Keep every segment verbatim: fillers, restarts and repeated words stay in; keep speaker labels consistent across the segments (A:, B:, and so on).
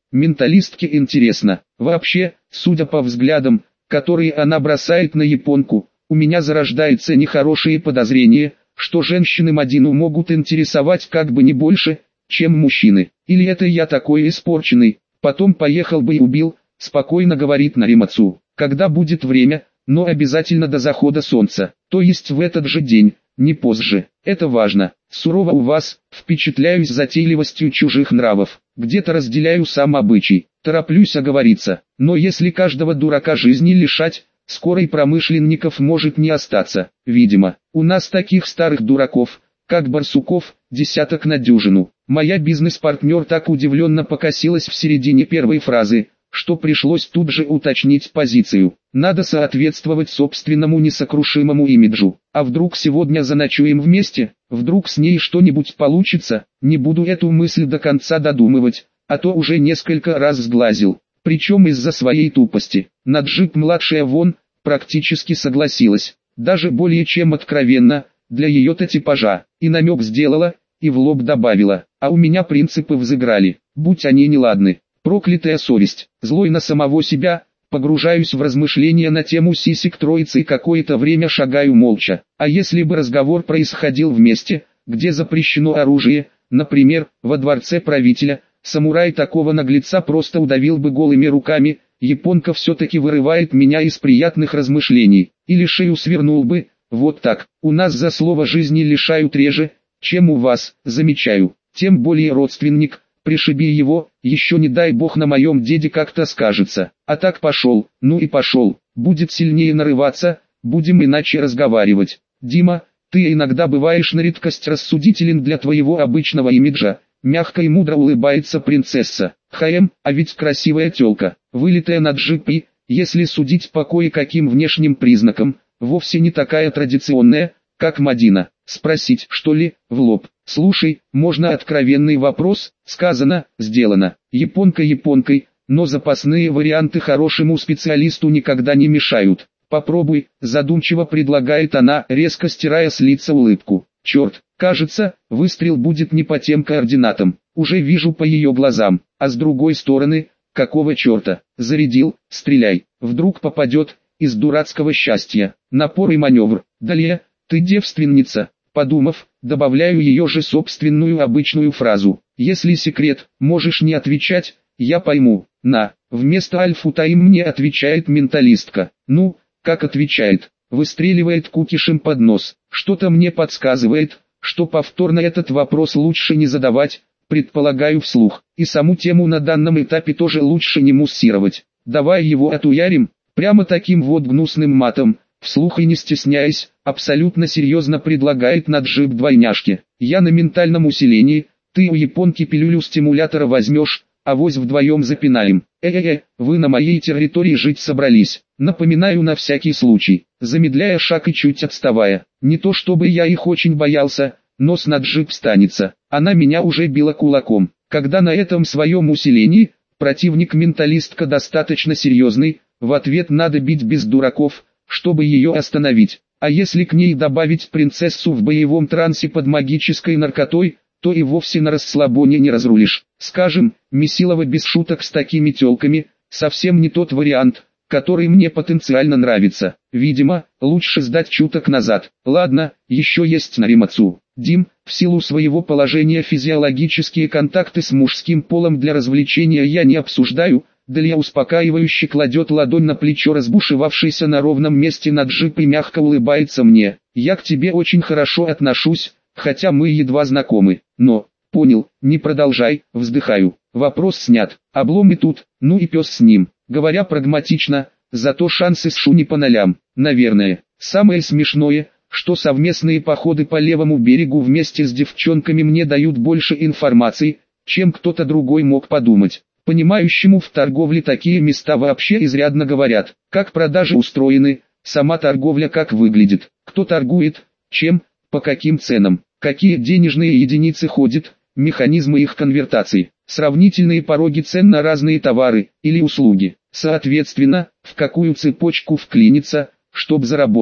A: Менталистке интересно. Вообще, судя по взглядам, которые она бросает на японку, у меня зарождаются нехорошие подозрения, что женщины Мадину могут интересовать как бы не больше, чем мужчины. Или это я такой испорченный, потом поехал бы и убил, спокойно говорит Наримацу. Когда будет время, но обязательно до захода солнца, то есть в этот же день, не позже. Это важно. Сурово у вас, впечатляюсь затейливостью чужих нравов. Где-то разделяю сам обычай, тороплюсь оговориться. Но если каждого дурака жизни лишать, скоро и промышленников может не остаться. Видимо, у нас таких старых дураков, как Барсуков, десяток на дюжину. Моя бизнес-партнер так удивленно покосилась в середине первой фразы, что пришлось тут же уточнить позицию. Надо соответствовать собственному несокрушимому имиджу. А вдруг сегодня заночуем вместе, вдруг с ней что-нибудь получится, не буду эту мысль до конца додумывать, а то уже несколько раз сглазил. Причем из-за своей тупости. Наджип-младшая вон, практически согласилась, даже более чем откровенно, для ее-то типажа, и намек сделала, и в лоб добавила, а у меня принципы взыграли, будь они неладны. Проклятая совесть, злой на самого себя, погружаюсь в размышления на тему сисек троицы и какое-то время шагаю молча. А если бы разговор происходил в месте, где запрещено оружие, например, во дворце правителя, самурай такого наглеца просто удавил бы голыми руками, японка все-таки вырывает меня из приятных размышлений, или шею свернул бы, вот так. У нас за слово жизни лишают реже, чем у вас, замечаю, тем более родственник. Пришиби его, еще не дай бог на моем деде как-то скажется. А так пошел, ну и пошел, будет сильнее нарываться, будем иначе разговаривать. Дима, ты иногда бываешь на редкость рассудителен для твоего обычного имиджа. Мягко и мудро улыбается принцесса. Хаем, а ведь красивая тёлка, вылитая на джипи, если судить по кое-каким внешним признакам, вовсе не такая традиционная, как Мадина. Спросить, что ли, в лоб. Слушай, можно откровенный вопрос? Сказано, сделано. Японка японкой, но запасные варианты хорошему специалисту никогда не мешают. Попробуй, задумчиво предлагает она, резко стирая с лица улыбку. Черт, кажется, выстрел будет не по тем координатам. Уже вижу по ее глазам. А с другой стороны, какого черта? Зарядил, стреляй. Вдруг попадет, из дурацкого счастья. Напор и маневр. Далее, ты девственница. Подумав, добавляю ее же собственную обычную фразу. Если секрет, можешь не отвечать, я пойму. На, вместо Аль-Футаим мне отвечает менталистка. Ну, как отвечает? Выстреливает кукишем под нос. Что-то мне подсказывает, что повторно этот вопрос лучше не задавать, предполагаю вслух. И саму тему на данном этапе тоже лучше не муссировать. Давай его отуярим, прямо таким вот гнусным матом. Вслух и не стесняясь, абсолютно серьезно предлагает наджип двойняшке. Я на ментальном усилении, ты у японки пилюлю стимулятора возьмешь, авось вдвоем запинаем. Э-э-э, вы на моей территории жить собрались. Напоминаю на всякий случай, замедляя шаг и чуть отставая. Не то чтобы я их очень боялся, но с наджип станется. Она меня уже била кулаком. Когда на этом своем усилении, противник-менталистка достаточно серьезный, в ответ надо бить без дураков, чтобы ее остановить. А если к ней добавить принцессу в боевом трансе под магической наркотой, то и вовсе на расслабоне не разрулишь. Скажем, Месилова без шуток с такими тёлками, совсем не тот вариант, который мне потенциально нравится. Видимо, лучше сдать чуток назад. Ладно, еще есть Наримацу. Дим, в силу своего положения физиологические контакты с мужским полом для развлечения я не обсуждаю. Далее успокаивающе кладет ладонь на плечо разбушевавшейся на ровном месте наджип и мягко улыбается мне. Я к тебе очень хорошо отношусь, хотя мы едва знакомы. Но, понял, не продолжай, вздыхаю. Вопрос снят, облом и тут, ну и пес с ним. Говоря прагматично, зато шансы с Шу не по нолям. Наверное, самое смешное, что совместные походы по левому берегу вместе с девчонками мне дают больше информации, чем кто-то другой мог подумать. Понимающему в торговле такие места вообще изрядно говорят, как продажи устроены, сама торговля как выглядит, кто торгует, чем, по каким ценам, какие денежные единицы ходят, механизмы их конвертации, сравнительные пороги цен на разные товары или услуги, соответственно, в какую цепочку вклиниться, чтобы заработать.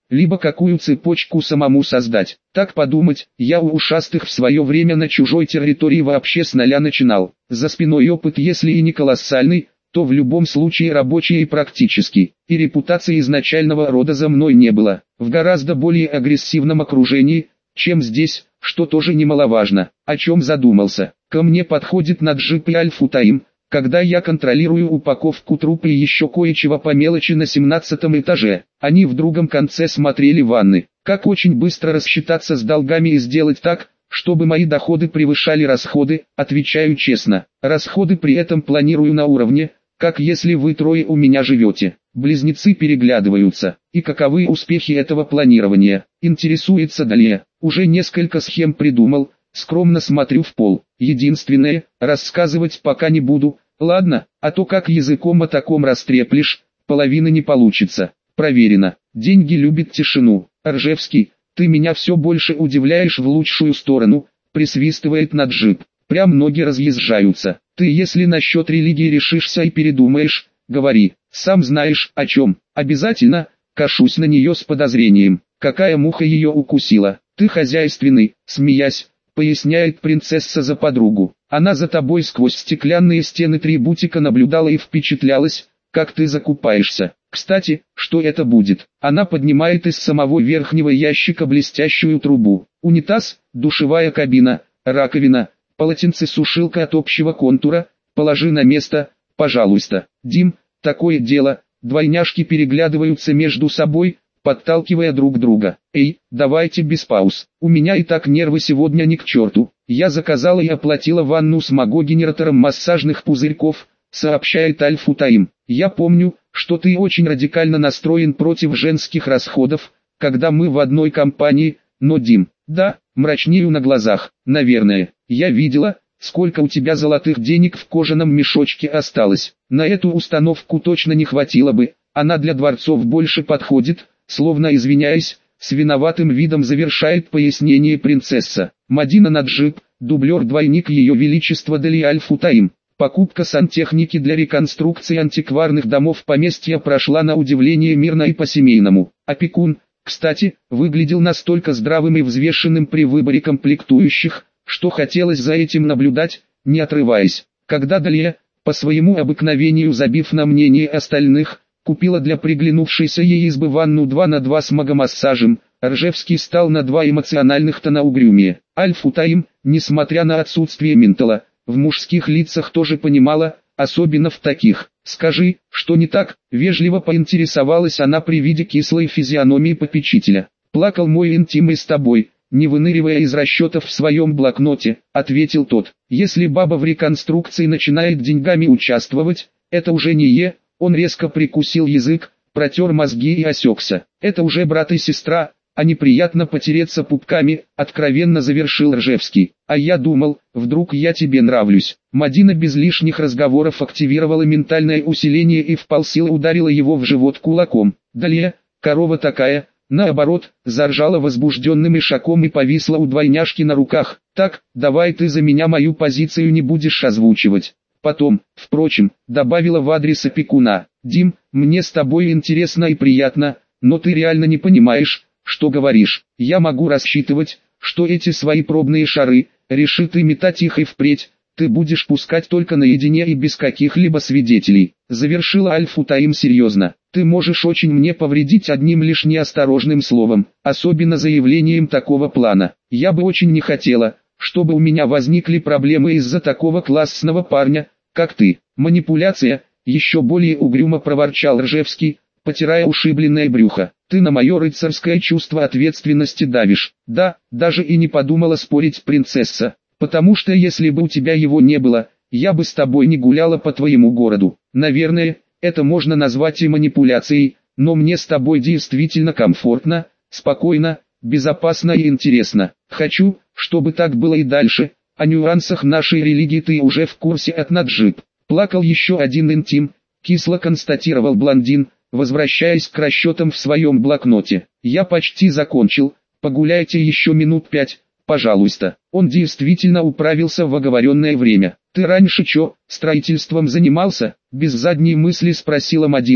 A: либо какую цепочку самому создать. Так подумать, я у ушастых в свое время на чужой территории вообще с нуля начинал. За спиной опыт, если и не колоссальный, то в любом случае рабочий и практический, и репутации изначального рода за мной не было. В гораздо более агрессивном окружении, чем здесь, что тоже немаловажно. О чем задумался? Ко мне подходит Наджиб и Аль-Футаим, когда я контролирую упаковку трупа и еще кое-чего по мелочи на семнадцатом этаже. Они в другом конце смотрели ванны. Как очень быстро рассчитаться с долгами и сделать так, чтобы мои доходы превышали расходы, отвечаю честно. Расходы при этом планирую на уровне, как если вы трое у меня живете. Близнецы переглядываются. И каковы успехи этого планирования? Интересуется Далия. Уже несколько схем придумал, скромно смотрю в пол. Единственное, рассказывать пока не буду. Ладно, а то как языком о таком растреплешь, половины не получится. Проверено. Деньги любят тишину. Ржевский, ты меня все больше удивляешь в лучшую сторону, присвистывает Наджиб. Прям ноги разъезжаются. Ты если насчет религии решишься и передумаешь, говори. Сам знаешь, о чем. Обязательно, кашусь на нее с подозрением. Какая муха ее укусила? Ты хозяйственный, смеясь, поясняет принцесса за подругу. Она за тобой сквозь стеклянные стены три бутика наблюдала и впечатлялась, как ты закупаешься. Кстати, что это будет? Она поднимает из самого верхнего ящика блестящую трубу. Унитаз, душевая кабина, раковина, полотенцесушилка от общего контура, положи на место, пожалуйста. Дим, такое дело, двойняшки переглядываются между собой, подталкивая друг друга. Эй, давайте без пауз, у меня и так нервы сегодня ни к черту. Я заказала и оплатила ванну с магогенератором массажных пузырьков, сообщает Аль-Футаим. Я помню, что ты очень радикально настроен против женских расходов, когда мы в одной компании, но Дим, да, мрачнею на глазах, наверное, я видела, сколько у тебя золотых денег в кожаном мешочке осталось. На эту установку точно не хватило бы, она для дворцов больше подходит, словно извиняясь, с виноватым видом завершает пояснение принцесса. Мадина Наджиб, дублер-двойник ее величества Дали Аль-Футаим. Покупка сантехники для реконструкции антикварных домов поместья прошла на удивление мирно и по-семейному. Опекун, кстати, выглядел настолько здравым и взвешенным при выборе комплектующих, что хотелось за этим наблюдать, не отрываясь. Когда Далия, по своему обыкновению забив на мнение остальных, купила для приглянувшейся ей избы ванну два на два с магомассажем, Ржевский стал на два эмоциональных тона угрюмее. Аль-Футаим, несмотря на отсутствие ментала, в мужских лицах тоже понимала, особенно в таких. «Скажи, что не так?» — вежливо поинтересовалась она при виде кислой физиономии попечителя. «Плакал мой интим и с тобой», не выныривая из расчетов в своем блокноте, ответил тот. «Если баба в реконструкции начинает деньгами участвовать, это уже не е», он резко прикусил язык, протер мозги и осекся. «Это уже брат и сестра, а неприятно потереться пупками», откровенно завершил Ржевский. «А я думал, вдруг я тебе нравлюсь». Мадина без лишних разговоров активировала ментальное усиление и вполсила ударила его в живот кулаком. Далее, корова такая, наоборот, заржала возбужденным ишаком и повисла у двойняшки на руках. «Так, давай ты за меня мою позицию не будешь озвучивать. Потом, впрочем, добавила в адрес опекуна. Дим, мне с тобой интересно и приятно, но ты реально не понимаешь, что говоришь. Я могу рассчитывать, что эти свои пробные шары, реши ты метать их и впредь, ты будешь пускать только наедине и без каких-либо свидетелей. Завершила Аль-Футаим серьезно. Ты можешь очень мне повредить одним лишь неосторожным словом, особенно заявлением такого плана. Я бы очень не хотела, чтобы у меня возникли проблемы из-за такого классного парня, как ты. Манипуляция, еще более угрюмо проворчал Ржевский, потирая ушибленное брюхо. Ты на мое рыцарское чувство ответственности давишь. Да, даже и не подумала спорить принцесса, потому что если бы у тебя его не было, я бы с тобой не гуляла по твоему городу. Наверное, это можно назвать и манипуляцией, но мне с тобой действительно комфортно, спокойно, безопасно и интересно. Хочу, чтобы так было и дальше. О нюансах нашей религии ты уже в курсе от Наджиб. Плакал еще один интим, кисло констатировал блондин, возвращаясь к расчетам в своем блокноте. Я почти закончил, погуляйте еще минут пять, пожалуйста. Он действительно управился в оговоренное время. Ты раньше чё, строительством занимался? Без задней мысли спросила Мадина,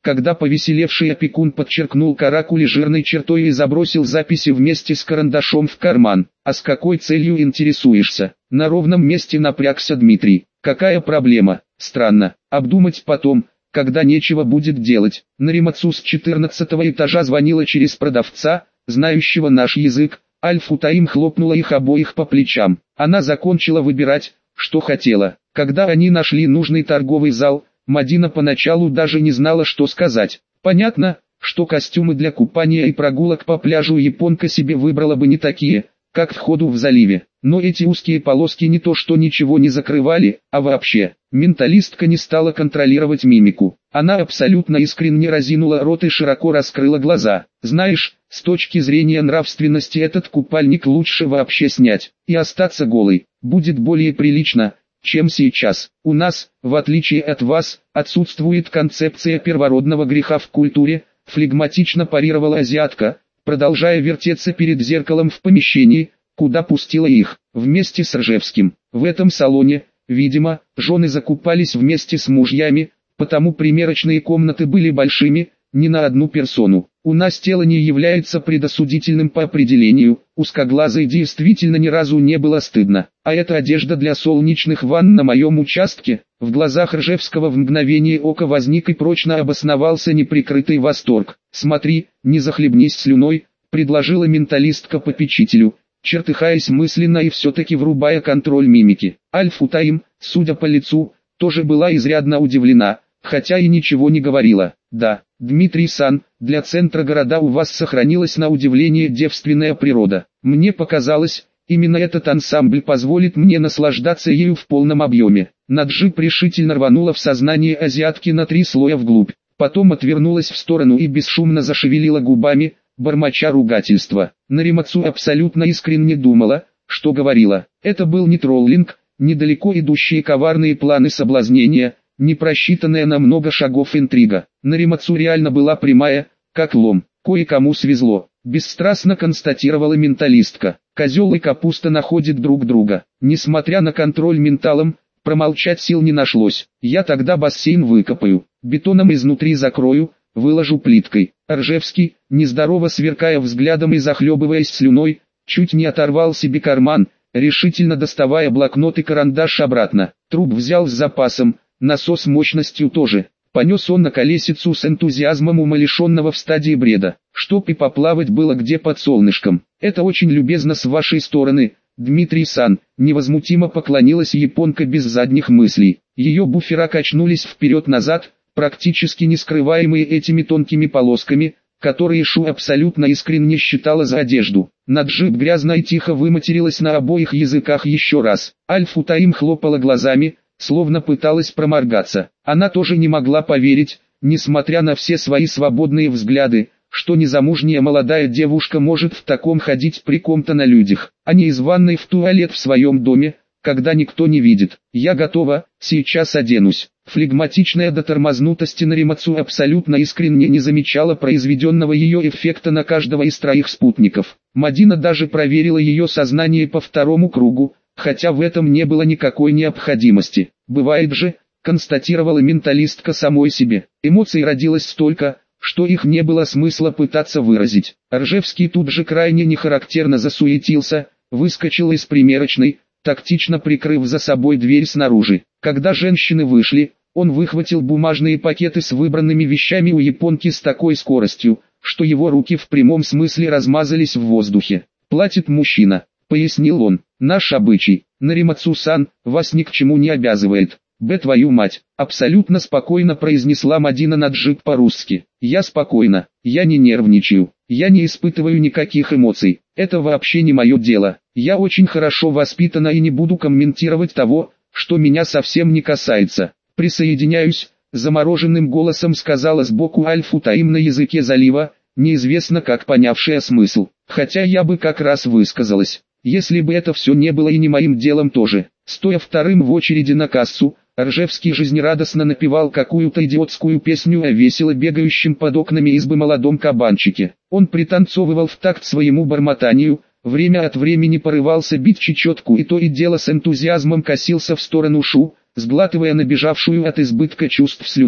A: когда повеселевший опекун подчеркнул каракули жирной чертой и забросил записи вместе с карандашом в карман. «А с какой целью интересуешься?» На ровном месте напрягся Дмитрий. «Какая проблема? Странно. Обдумать потом, когда нечего будет делать». Наримацу с четырнадцатого этажа звонила через продавца, знающего наш язык. Аль-Футаим хлопнула их обоих по плечам. Она закончила выбирать, что хотела. Когда они нашли нужный торговый зал, Мадина поначалу даже не знала, что сказать. Понятно, что костюмы для купания и прогулок по пляжу японка себе выбрала бы не такие, как входу в заливе. Но эти узкие полоски не то что ничего не закрывали, а вообще. Менталистка не стала контролировать мимику. Она абсолютно искренне разинула рот и широко раскрыла глаза. «Знаешь, с точки зрения нравственности этот купальник лучше вообще снять и остаться голой. Будет более прилично, чем сейчас. У нас, в отличие от вас, отсутствует концепция первородного греха в культуре», флегматично парировала азиатка, продолжая вертеться перед зеркалом в помещении, куда пустила их, вместе с Ржевским. В этом салоне, видимо, жены закупались вместе с мужьями, потому примерочные комнаты были большими, не на одну персону. У нас тело не является предосудительным по определению, узкоглазой действительно ни разу не было стыдно. А эта одежда для солнечных ванн на моем участке. В глазах Ржевского в мгновение ока возник и прочно обосновался неприкрытый восторг. «Смотри, не захлебнись слюной», — предложила менталистка попечителю, чертыхаясь мысленно и все-таки врубая контроль мимики. Аль-Футаим, судя по лицу, тоже была изрядно удивлена, хотя и ничего не говорила. «Да, Дмитрий-сан, для центра города у вас сохранилась на удивление девственная природа. Мне показалось, именно этот ансамбль позволит мне наслаждаться ею в полном объеме». Наджиб решительно рванула в сознание азиатки на три слоя вглубь, потом отвернулась в сторону и бесшумно зашевелила губами, бормоча ругательства. Наримацу абсолютно искренне думала, что говорила. Это был не троллинг, недалеко идущие коварные планы соблазнения, не просчитанная на много шагов интрига. Наримацу реально была прямая, как лом. Кое-кому свезло, бесстрастно констатировала менталистка. Козел и капуста находят друг друга. Несмотря на контроль менталом, промолчать сил не нашлось. Я тогда бассейн выкопаю, бетоном изнутри закрою, выложу плиткой. Ржевский, нездорово сверкая взглядом и захлебываясь слюной, чуть не оторвал себе карман, решительно доставая блокнот и карандаш обратно. Труп взял с запасом, насос мощностью тоже. Понес он на колесицу с энтузиазмом умалишенного в стадии бреда, чтоб и поплавать было где под солнышком. «Это очень любезно с вашей стороны, Дмитрий-сан», невозмутимо поклонилась японка без задних мыслей. Ее буфера качнулись вперед-назад, практически не скрываемые этими тонкими полосками, которые Шу абсолютно искренне считала за одежду. Наджиб грязно и тихо выматерилась на обоих языках еще раз. Аль-Футаим хлопала глазами, словно пыталась проморгаться. Она тоже не могла поверить, несмотря на все свои свободные взгляды, что незамужняя молодая девушка может в таком ходить при ком-то на людях, а не из ванной в туалет в своем доме, когда никто не видит. «Я готова, сейчас оденусь». Флегматичная до тормознутости Наримацу абсолютно искренне не замечала произведенного ее эффекта на каждого из троих спутников. Мадина даже проверила ее сознание по второму кругу, хотя в этом не было никакой необходимости. «Бывает же», констатировала менталистка самой себе. Эмоций родилось столько, что их не было смысла пытаться выразить. Ржевский тут же крайне нехарактерно засуетился, выскочил из примерочной, тактично прикрыв за собой дверь снаружи. Когда женщины вышли, он выхватил бумажные пакеты с выбранными вещами у японки с такой скоростью, что его руки в прямом смысле размазались в воздухе. «Платит мужчина», — пояснил он. «Наш обычай. Наримацу-сан, вас ни к чему не обязывает». «Б твою мать», — абсолютно спокойно произнесла Мадина Наджиб по-русски. «Я спокойна, я не нервничаю, я не испытываю никаких эмоций, это вообще не мое дело. Я очень хорошо воспитана и не буду комментировать того, что меня совсем не касается. Присоединяюсь», — замороженным голосом сказала сбоку Аль-Футаим на языке залива, неизвестно как понявшая смысл. «Хотя я бы как раз высказалась, если бы это все не было и не моим делом тоже». Стоя вторым в очереди на кассу, Ржевский жизнерадостно напевал какую-то идиотскую песню о весело бегающем под окнами избы молодом кабанчике. Он пританцовывал в такт своему бормотанию, время от времени порывался бить чечетку и то и дело с энтузиазмом косился в сторону Шу, сглатывая набежавшую от избытка чувств слюну.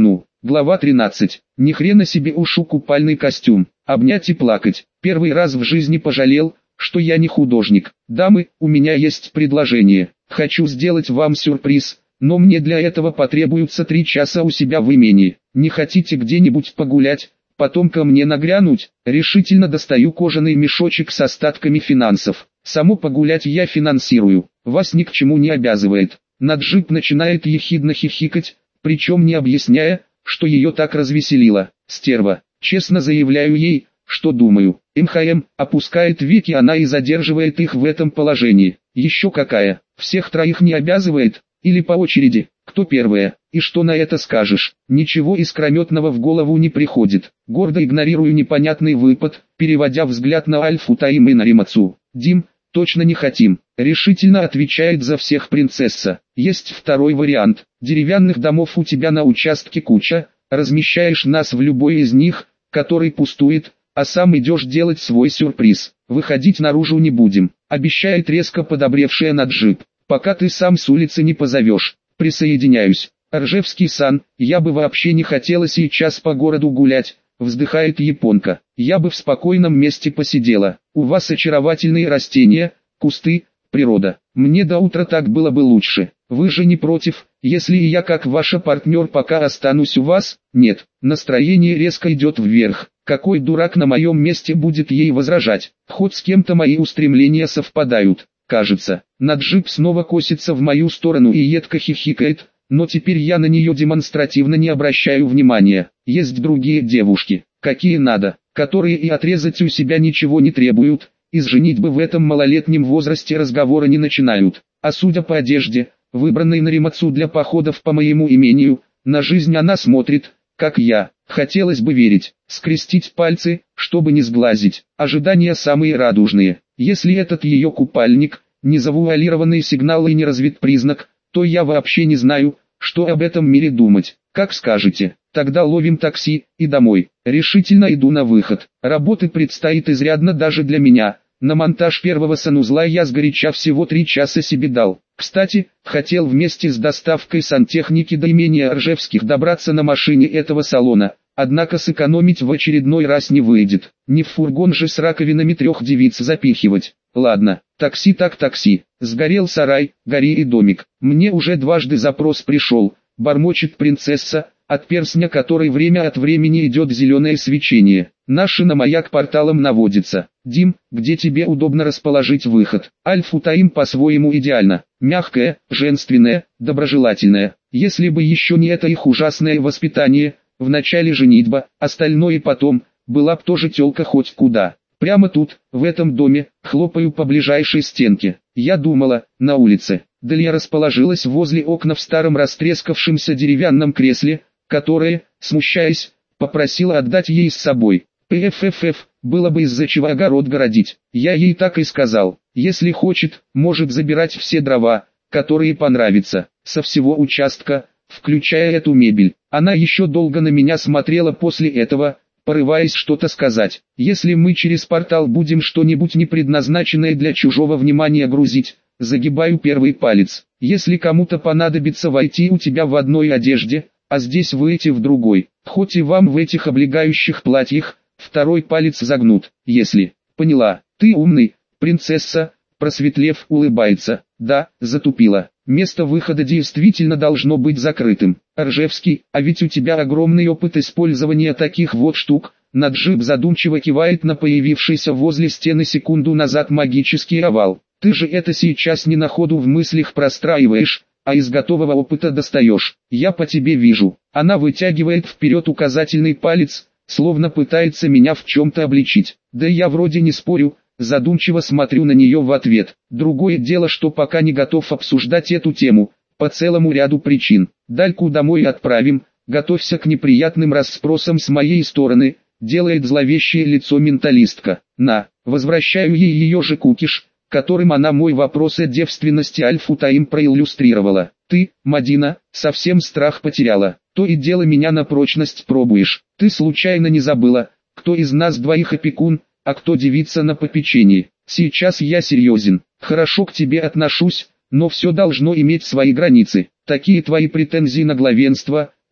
A: Глава тринадцать. Ни хрена себе ушу купальный костюм. Обнять и плакать. Первый раз в жизни пожалел, что я не художник. Дамы, у меня есть предложение. Хочу сделать вам сюрприз, но мне для этого потребуется три часа у себя в имении. Не хотите где-нибудь погулять, потом ко мне нагрянуть? Решительно достаю кожаный мешочек с остатками финансов. Само погулять я финансирую, вас ни к чему не обязывает. Наджиб начинает ехидно хихикать, причем не объясняя, что ее так развеселило. Стерва. Честно заявляю ей, что думаю. МХМ опускает веки, она и задерживает их в этом положении. Еще какая? Всех троих не обязывает? Или по очереди? Кто первая? И что на это скажешь? Ничего искрометного в голову не приходит. Гордо игнорирую непонятный выпад, переводя взгляд на Альфу Таим и на Римацу. Дим, точно не хотим. Решительно отвечает за всех принцесса. Есть второй вариант. Деревянных домов у тебя на участке куча. Размещаешь нас в любой из них, который пустует, а сам идешь делать свой сюрприз. Выходить наружу не будем, обещает резко подобревшая Наджиб. Пока ты сам с улицы не позовешь. Присоединяюсь. Ржевский-сан, я бы вообще не хотела сейчас по городу гулять, вздыхает японка. Я бы в спокойном месте посидела. У вас очаровательные растения, кусты, природа. Мне до утра так было бы лучше. Вы же не против, если и я как ваша партнер пока останусь у вас? Нет. Настроение резко идет вверх. Какой дурак на моем месте будет ей возражать? Хоть с кем-то мои устремления совпадают. Кажется, Наджиб снова косится в мою сторону и едко хихикает, но теперь я на нее демонстративно не обращаю внимания. Есть другие девушки, какие надо, которые и отрезать у себя ничего не требуют, из женитьбы в этом малолетнем возрасте разговора не начинают. А судя по одежде, выбранной на Римацу для походов по моему имению, на жизнь она смотрит, как я. Хотелось бы верить, скрестить пальцы, чтобы не сглазить. Ожидания самые радужные. Если этот ее купальник, не завуалированный сигнал и не развит признак, то я вообще не знаю, что об этом мире думать. Как скажете, тогда ловим такси и домой. Решительно иду на выход. Работы предстоит изрядно даже для меня. На монтаж первого санузла я сгоряча всего три часа себе дал. Кстати, хотел вместе с доставкой сантехники до имения Ржевских добраться на машине этого салона. Однако сэкономить в очередной раз не выйдет. Не в фургон же с раковинами трех девиц запихивать. Ладно, такси так такси. Сгорел сарай, гори и домик. Мне уже дважды запрос пришел. Бормочет принцесса, от перстня которой время от времени идет зеленое свечение. Наши на маяк порталом наводится. Дим, где тебе удобно расположить выход? Альфу Таим по-своему идеально. Мягкая, женственная, доброжелательная. Если бы еще не это их ужасное воспитание, вначале женитьба, остальное потом, была б тоже тёлка хоть куда. Прямо тут, в этом доме, хлопаю по ближайшей стенке. Я думала, на улице. Далее расположилась возле окна в старом растрескавшемся деревянном кресле, которое, смущаясь, попросила отдать ей с собой. Пффф, было бы из-за чего огород городить. Я ей так и сказал. Если хочет, может забирать все дрова, которые понравятся, со всего участка, включая эту мебель. Она еще долго на меня смотрела после этого, порываясь что-то сказать. Если мы через портал будем что-нибудь непредназначенное для чужого внимания грузить, загибаю первый палец. Если кому-то понадобится войти у тебя в одной одежде, а здесь выйти в другой, хоть и вам в этих облегающих платьях, второй палец загнут. Если, поняла, ты умный, принцесса, просветлев, улыбается. Да, затупила. Место выхода действительно должно быть закрытым. Ржевский, а ведь у тебя огромный опыт использования таких вот штук. Наджиб задумчиво кивает на появившийся возле стены секунду назад магический овал. Ты же это сейчас не на ходу в мыслях простраиваешь, а из готового опыта достаешь. Я по тебе вижу. Она вытягивает вперед указательный палец, словно пытается меня в чем-то обличить. Да я вроде не спорю. Задумчиво смотрю на нее в ответ. Другое дело, что пока не готов обсуждать эту тему, по целому ряду причин. Дальку домой отправим, готовься к неприятным расспросам с моей стороны, делает зловещее лицо менталистка. На, возвращаю ей ее же кукиш, которым она мой вопрос о девственности Альфу Таим проиллюстрировала. Ты, Мадина, совсем страх потеряла, то и дело меня на прочность пробуешь. Ты случайно не забыла, кто из нас двоих опекун, а кто девица на попечении? Сейчас я серьезен, хорошо к тебе отношусь, но все должно иметь свои границы. Такие твои претензии на главенство,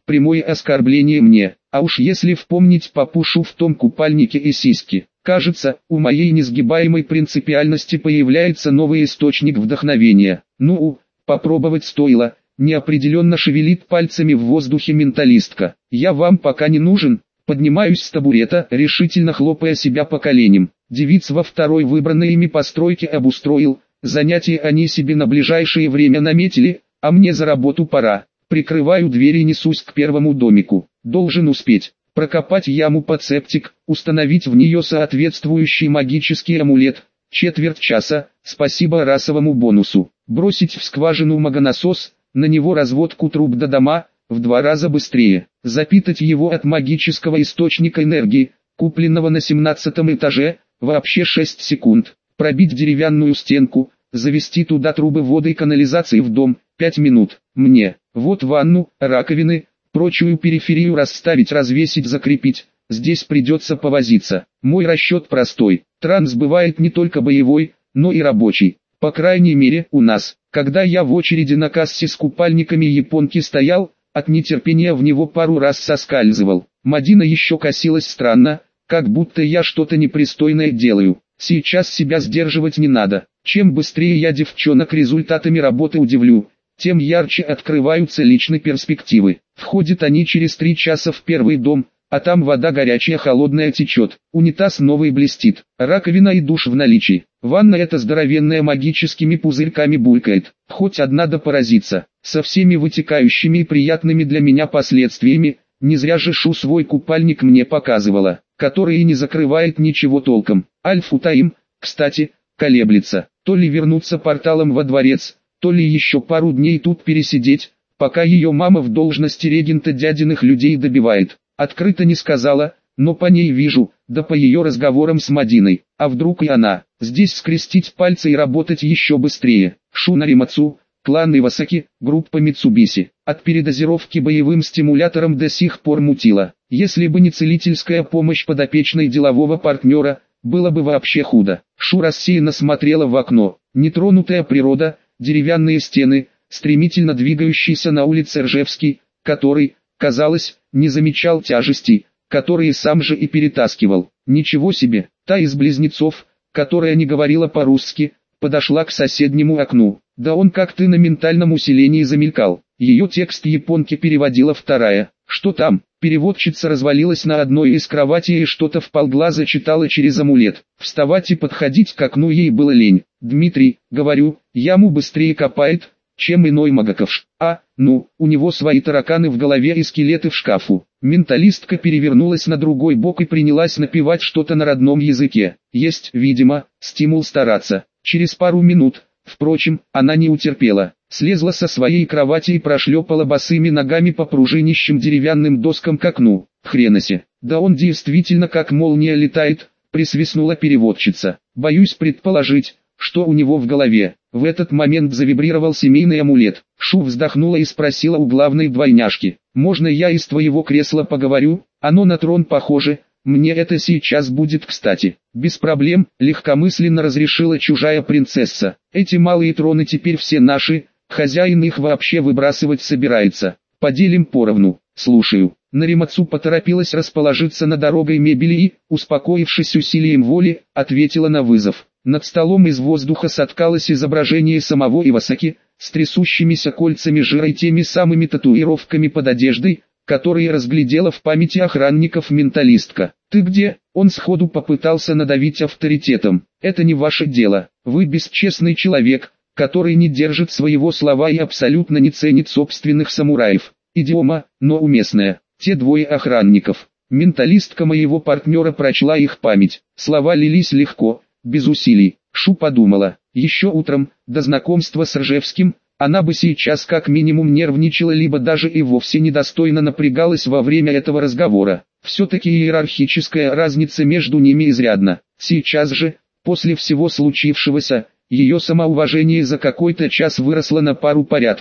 A: прямое оскорбление мне. А уж если вспомнить папушу в том купальнике и сиськи, кажется, у моей несгибаемой принципиальности появляется новый источник вдохновения. Ну, попробовать стоило. Неопределенно шевелит пальцами в воздухе менталистка. Я вам пока не нужен. Поднимаюсь с табурета, решительно хлопая себя по коленям. Девиц во второй выбранной ими постройке обустроил. Занятия они себе на ближайшее время наметили, а мне за работу пора. Прикрываю дверь и несусь к первому домику. Должен успеть. Прокопать яму под септик, установить в нее соответствующий магический амулет. Четверть часа, спасибо расовому бонусу. Бросить в скважину магонасос, на него разводку труб до дома, в два раза быстрее. Запитать его от магического источника энергии, купленного на семнадцатом этаже, вообще шесть секунд. Пробить деревянную стенку, завести туда трубы воды и канализации в дом, пять минут. Мне, вот ванну, раковины, прочую периферию расставить, развесить, закрепить. Здесь придется повозиться. Мой расчет простой. Транс бывает не только боевой, но и рабочий. По крайней мере, у нас. Когда я в очереди на кассе с купальниками японки стоял, от нетерпения в него пару раз соскальзывал. Мадина еще косилась странно, как будто я что-то непристойное делаю. Сейчас себя сдерживать не надо. Чем быстрее я девчонок результатами работы удивлю, тем ярче открываются личные перспективы. Входят они через три часа в первый дом, а там вода горячая холодная течет, унитаз новый блестит, раковина и душ в наличии. Ванна эта здоровенная магическими пузырьками булькает, хоть одна да поразится, со всеми вытекающими и приятными для меня последствиями. Не зря же Шу свой купальник мне показывала, который и не закрывает ничего толком. Аль-Футаим, кстати, колеблется, то ли вернуться порталом во дворец, то ли еще пару дней тут пересидеть, пока ее мама в должности регента дядиных людей добивает. Открыто не сказала, но по ней вижу, да по ее разговорам с Мадиной. А вдруг и она, здесь скрестить пальцы и работать еще быстрее. Шу Наримацу, клан Ивасаки, группа Митсубиси. От передозировки боевым стимулятором до сих пор мутила. Если бы не целительская помощь подопечной делового партнера, было бы вообще худо. Шу рассеянно смотрела в окно. Нетронутая природа, деревянные стены, стремительно двигающийся на улице Ржевский, который, казалось, не замечал тяжестей, которые сам же и перетаскивал. Ничего себе, та из близнецов, которая не говорила по-русски, подошла к соседнему окну. Да он как-то на ментальном усилении замелькал. Ее текст японки переводила вторая. Что там? Переводчица развалилась на одной из кроватей и что-то вполглаза читала через амулет. Вставать и подходить к окну ей было лень. Дмитрий, говорю, яму быстрее копает, чем иной Магаковш. А, ну, у него свои тараканы в голове и скелеты в шкафу. Менталистка перевернулась на другой бок и принялась напевать что-то на родном языке. Есть, видимо, стимул стараться. Через пару минут, впрочем, она не утерпела. Слезла со своей кровати и прошлепала босыми ногами по пружинищим деревянным доскам к окну. Хренасе, да он действительно как молния летает, присвистнула переводчица. Боюсь предположить, что у него в голове. В этот момент завибрировал семейный амулет. Шу вздохнула и спросила у главной двойняшки: «Можно я из твоего кресла поговорю? Оно на трон похоже, мне это сейчас будет кстати». «Без проблем», легкомысленно разрешила чужая принцесса. «Эти малые троны теперь все наши, хозяин их вообще выбрасывать собирается. Поделим поровну». «Слушаю». Наримацу поторопилась расположиться на дорогой мебели и, успокоившись усилием воли, ответила на вызов. Над столом из воздуха соткалось изображение самого Ивасаки, с трясущимися кольцами жира и теми самыми татуировками под одеждой, которые разглядела в памяти охранников менталистка. «Ты где?» Он сходу попытался надавить авторитетом. «Это не ваше дело. Вы бесчестный человек, который не держит своего слова и абсолютно не ценит собственных самураев». Идиома, но уместная. Те двое охранников. Менталистка моего партнера прочла их память. Слова лились легко, без усилий. Шу подумала, еще утром, до знакомства с Ржевским, она бы сейчас как минимум нервничала, либо даже и вовсе недостойно напрягалась во время этого разговора. Все-таки иерархическая разница между ними изрядна. Сейчас же, после всего случившегося, ее самоуважение за какой-то час выросло на пару порядков.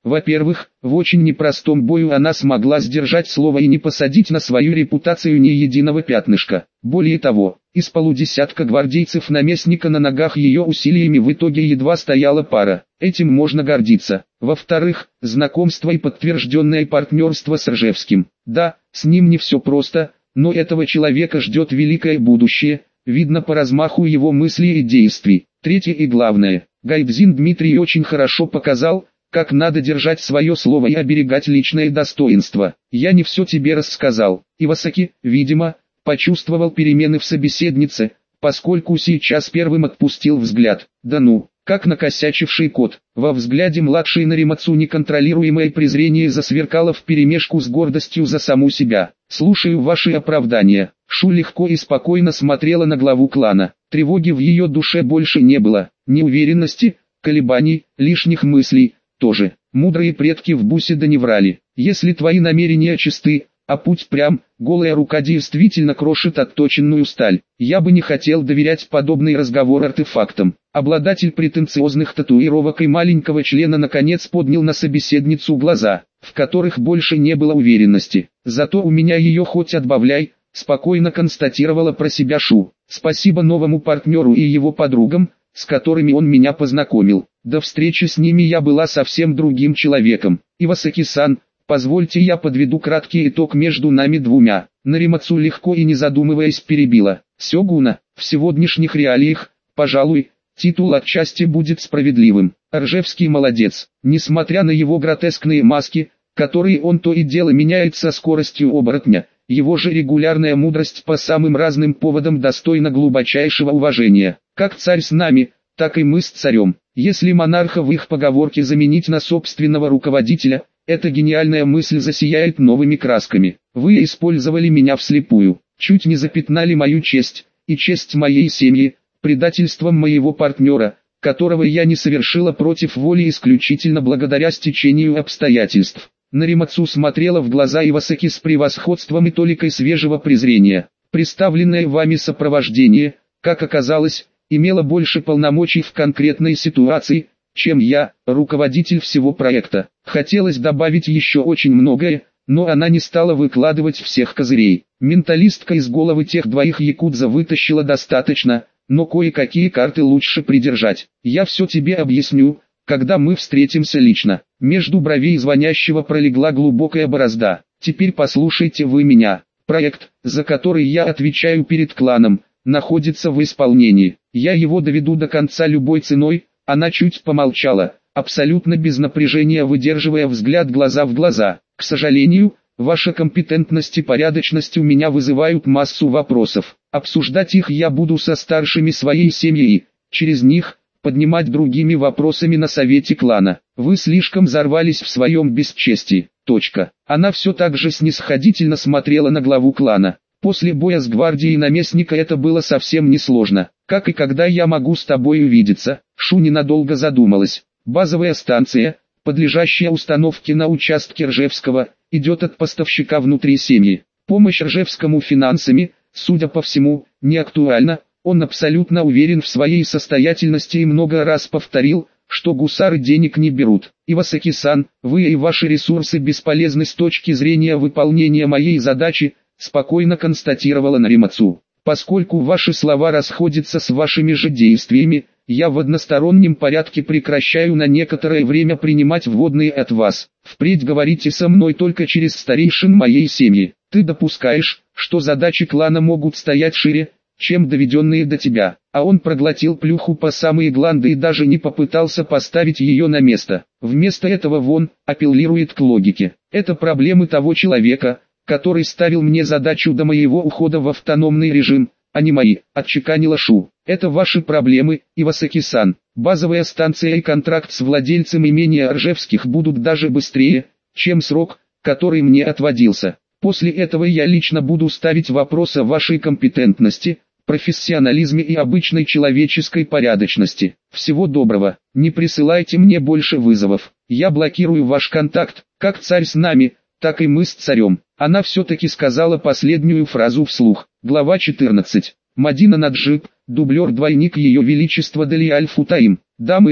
A: Во-первых, в очень непростом бою она смогла сдержать слово и не посадить на свою репутацию ни единого пятнышка. Более того, из полудесятка гвардейцев наместника на ногах ее усилиями в итоге едва стояла пара. Этим можно гордиться. Во-вторых, знакомство и подтвержденное партнерство с Ржевским. Да, с ним не все просто, но этого человека ждет великое будущее, видно по размаху его мыслей и действий. Третье и главное, Гайдзин Дмитрий очень хорошо показал, как надо держать свое слово и оберегать личное достоинство. Я не все тебе рассказал. Ивасаки, видимо, почувствовал перемены в собеседнице, поскольку сейчас первым отпустил взгляд. Да ну, как накосячивший кот. Во взгляде младшей Наримацу неконтролируемое презрение засверкало вперемешку с гордостью за саму себя. «Слушаю ваши оправдания». Шу легко и спокойно смотрела на главу клана. Тревоги в ее душе больше не было, неуверенности, колебаний, лишних мыслей, тоже. Мудрые предки в Буседа не врали. Если твои намерения чисты, а путь прям, голая рука действительно крошит отточенную сталь. Я бы не хотел доверять подобный разговор артефактам. Обладатель претенциозных татуировок и маленького члена наконец поднял на собеседницу глаза, в которых больше не было уверенности. Зато у меня ее хоть отбавляй, спокойно констатировала про себя Шу. Спасибо новому партнеру и его подругам, с которыми он меня познакомил. До встречи с ними я была совсем другим человеком. Ивасаки-сан, позвольте я подведу краткий итог между нами двумя. Наримацу легко и не задумываясь перебила. Сёгуна, в сегодняшних реалиях, пожалуй, титул отчасти будет справедливым. Ржевский молодец. Несмотря на его гротескные маски, которые он то и дело меняет со скоростью оборотня, его же регулярная мудрость по самым разным поводам достойна глубочайшего уважения. Как царь с нами, так и мы с царем. Если монарха в их поговорке заменить на собственного руководителя, эта гениальная мысль засияет новыми красками. Вы использовали меня вслепую, чуть не запятнали мою честь, и честь моей семьи, предательством моего партнера, которого я не совершила против воли исключительно благодаря стечению обстоятельств. Наримацу смотрела в глаза Ивасаки с превосходством и толикой свежего презрения. Представленное вами сопровождение, как оказалось, имело больше полномочий в конкретной ситуации, чем я, руководитель всего проекта. Хотелось добавить еще очень многое, но она не стала выкладывать всех козырей. Менталистка из головы тех двоих якудза вытащила достаточно, но кое-какие карты лучше придержать. Я все тебе объясню, когда мы встретимся лично. Между бровей звонящего пролегла глубокая борозда. Теперь послушайте вы меня. Проект, за который я отвечаю перед кланом, находится в исполнении. Я его доведу до конца любой ценой. Она чуть помолчала, абсолютно без напряжения выдерживая взгляд глаза в глаза. К сожалению, ваша компетентность и порядочность у меня вызывают массу вопросов. Обсуждать их я буду со старшими своей семьи и, через них, поднимать другими вопросами на совете клана. Вы слишком взорвались в своем бесчестии. Точка. Она все так же снисходительно смотрела на главу клана. После боя с гвардией наместника это было совсем несложно. Как и когда я могу с тобой увидеться? Шу ненадолго задумалась. Базовая станция, подлежащая установке на участке Ржевского, идет от поставщика внутри семьи. Помощь Ржевскому финансами, судя по всему, не актуальна. Он абсолютно уверен в своей состоятельности и много раз повторил, что гусары денег не берут. Ивасаки-сан, вы и ваши ресурсы бесполезны с точки зрения выполнения моей задачи, спокойно констатировала Наримацу. Поскольку ваши слова расходятся с вашими же действиями, я в одностороннем порядке прекращаю на некоторое время принимать вводные от вас. Впредь говорите со мной только через старейшин моей семьи. Ты допускаешь, что задачи клана могут стоять шире, чем доведенные до тебя, а он проглотил плюху по самые гланды и даже не попытался поставить ее на место. Вместо этого вон, апеллирует к логике. Это проблемы того человека, который ставил мне задачу до моего ухода в автономный режим, а не мои, отчеканила Шу. Это ваши проблемы, Ивасаки-сан. Базовая станция и контракт с владельцем имения Ржевских будут даже быстрее, чем срок, который мне отводился. После этого я лично буду ставить вопрос о вашей компетентности, профессионализме и обычной человеческой порядочности. Всего доброго, не присылайте мне больше вызовов. Я блокирую ваш контакт, как царь с нами, так и мы с царем. Она все-таки сказала последнюю фразу вслух. Глава четырнадцать. Мадина Наджиб, дублер-двойник ее величества Далиаль Футаим. Дамы,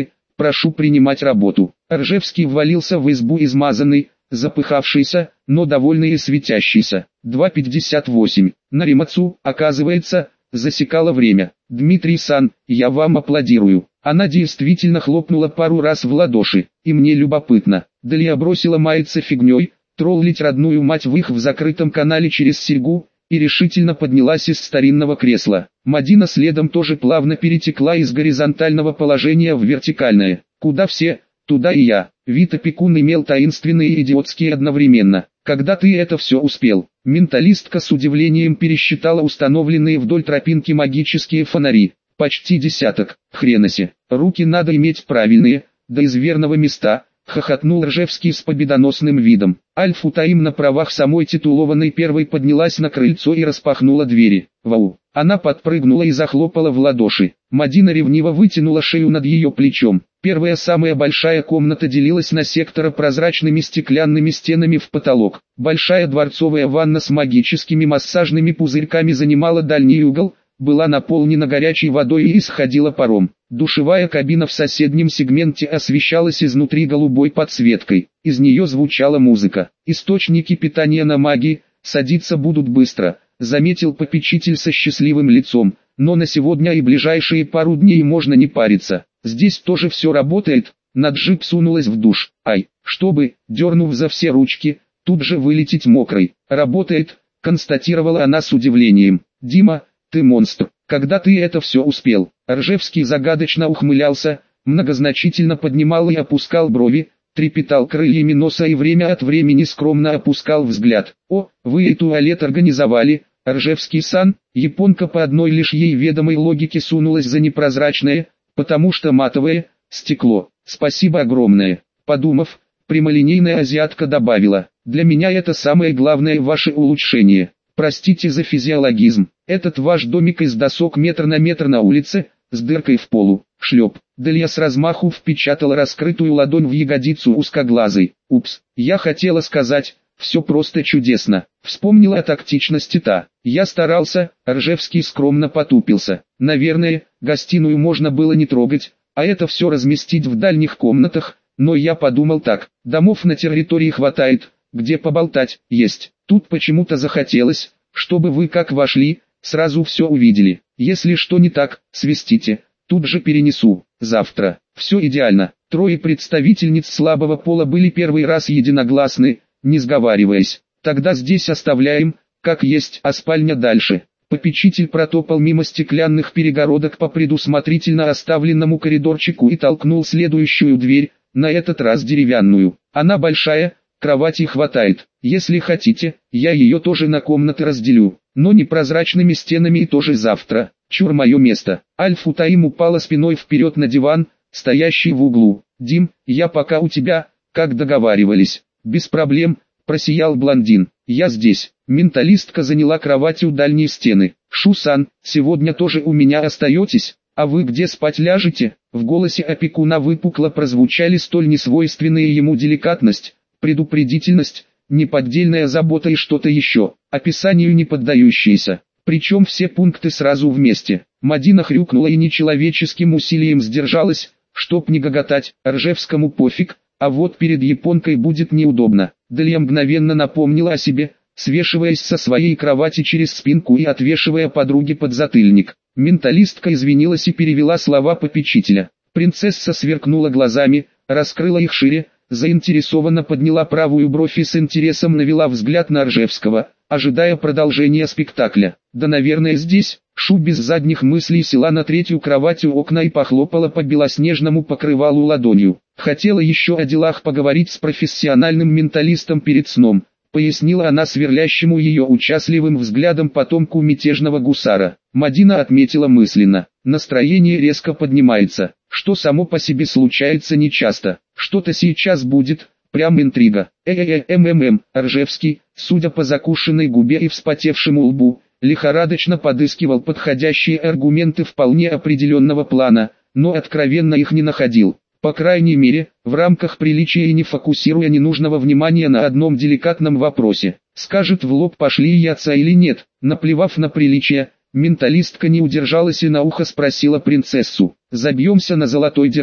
A: прошу принимать работу». Ржевский ввалился в избу измазанный, запыхавшийся, но довольный и светящийся. два пятьдесят восемь. На Римацу, оказывается, засекало время. «Дмитрий-сан, я вам аплодирую». Она действительно хлопнула пару раз в ладоши. «И мне любопытно». Далия бросила маяться фигней, троллить родную мать в их в закрытом канале через серьгу, и решительно поднялась из старинного кресла. Мадина следом тоже плавно перетекла из горизонтального положения в вертикальное. «Куда все? Туда и я». Вид опекун имел таинственный и идиотский одновременно. «Когда ты это все успел?» Менталистка с удивлением пересчитала установленные вдоль тропинки магические фонари. «Почти десяток. Хреносе. Руки надо иметь правильные, да из верного места», — хохотнул Ржевский с победоносным видом. Аль-Футаим на правах самой титулованной первой поднялась на крыльцо и распахнула двери. «Вау!» Она подпрыгнула и захлопала в ладоши. Мадина ревниво вытянула шею над ее плечом. Первая самая большая комната делилась на сектора прозрачными стеклянными стенами в потолок. Большая дворцовая ванна с магическими массажными пузырьками занимала дальний угол, была наполнена горячей водой и исходила паром. Душевая кабина в соседнем сегменте освещалась изнутри голубой подсветкой. Из нее звучала музыка. «Источники питания на магии, садиться будут быстро», — заметил попечитель со счастливым лицом. «Но на сегодня и ближайшие пару дней можно не париться. Здесь тоже все работает». Наджиб сунулась в душ. «Ай, чтобы, дернув за все ручки, тут же вылететь мокрой». «Работает», — констатировала она с удивлением. «Дима, ты монстр. Когда ты это все успел?» Ржевский загадочно ухмылялся, многозначительно поднимал и опускал брови, трепетал крыльями носа и время от времени скромно опускал взгляд. «О, вы и туалет организовали, Ржевский-сан». Японка по одной лишь ей ведомой логике сунулась за непрозрачное, потому что матовое, стекло. «Спасибо огромное». Подумав, прямолинейная азиатка добавила: «Для меня это самое главное ваше улучшение. Простите за физиологизм. Этот ваш домик из досок метр на метр на улице, с дыркой в полу». Шлеп. Далия с размаху впечатала раскрытую ладонь в ягодицу узкоглазой. «Упс, я хотела сказать, все просто чудесно». Вспомнила о тактичности та. «Я старался», — Ржевский скромно потупился. «Наверное, гостиную можно было не трогать, а это все разместить в дальних комнатах, но я подумал так, домов на территории хватает, где поболтать есть. Тут почему-то захотелось, чтобы вы как вошли, сразу все увидели. Если что не так, свистите, тут же перенесу. Завтра. Все идеально». Трое представительниц слабого пола были первый раз единогласны, не сговариваясь. «Тогда здесь оставляем, как есть, а спальня дальше». Попечитель протопал мимо стеклянных перегородок по предусмотрительно оставленному коридорчику и толкнул следующую дверь, на этот раз деревянную. «Она большая, кровати хватает. Если хотите, я ее тоже на комнаты разделю, но не прозрачными стенами и тоже завтра. Чур мое место». Аль-Футаим упала спиной вперед на диван, стоящий в углу. «Дим, я пока у тебя, как договаривались». «Без проблем», — просиял блондин. «Я здесь». Менталистка заняла кровать у дальней стены. «Шу-сан, сегодня тоже у меня остаетесь? А вы где спать ляжете?» В голосе опекуна выпукло прозвучали столь несвойственные ему деликатность, предупредительность, неподдельная забота и что-то еще, описанию не поддающиеся. Причем все пункты сразу вместе. Мадина хрюкнула и нечеловеческим усилием сдержалась, чтоб не гоготать. Ржевскому пофиг, а вот перед японкой будет неудобно. Далия мгновенно напомнила о себе, свешиваясь со своей кровати через спинку и отвешивая подруге подзатыльник. Менталистка извинилась и перевела слова попечителя. Принцесса сверкнула глазами, раскрыла их шире, заинтересованно подняла правую бровь и с интересом навела взгляд на Ржевского, ожидая продолжения спектакля. «Да, наверное, здесь». Шу без задних мыслей села на третью кровать у окна и похлопала по белоснежному покрывалу ладонью. «Хотела еще о делах поговорить с профессиональным менталистом перед сном», пояснила она сверлящему ее участливым взглядом потомку мятежного гусара. Мадина отметила мысленно: настроение резко поднимается, что само по себе случается нечасто. Что-то сейчас будет, прям интрига. Э-э-э-м-м-м. Ржевский, судя по закушенной губе и вспотевшему лбу, лихорадочно подыскивал подходящие аргументы вполне определенного плана, но откровенно их не находил. По крайней мере, в рамках приличия и не фокусируя ненужного внимания на одном деликатном вопросе. Скажет в лоб, пошли яйца или нет. Наплевав на приличие, менталистка не удержалась и на ухо спросила принцессу: «Забьемся на золотой дирхам?»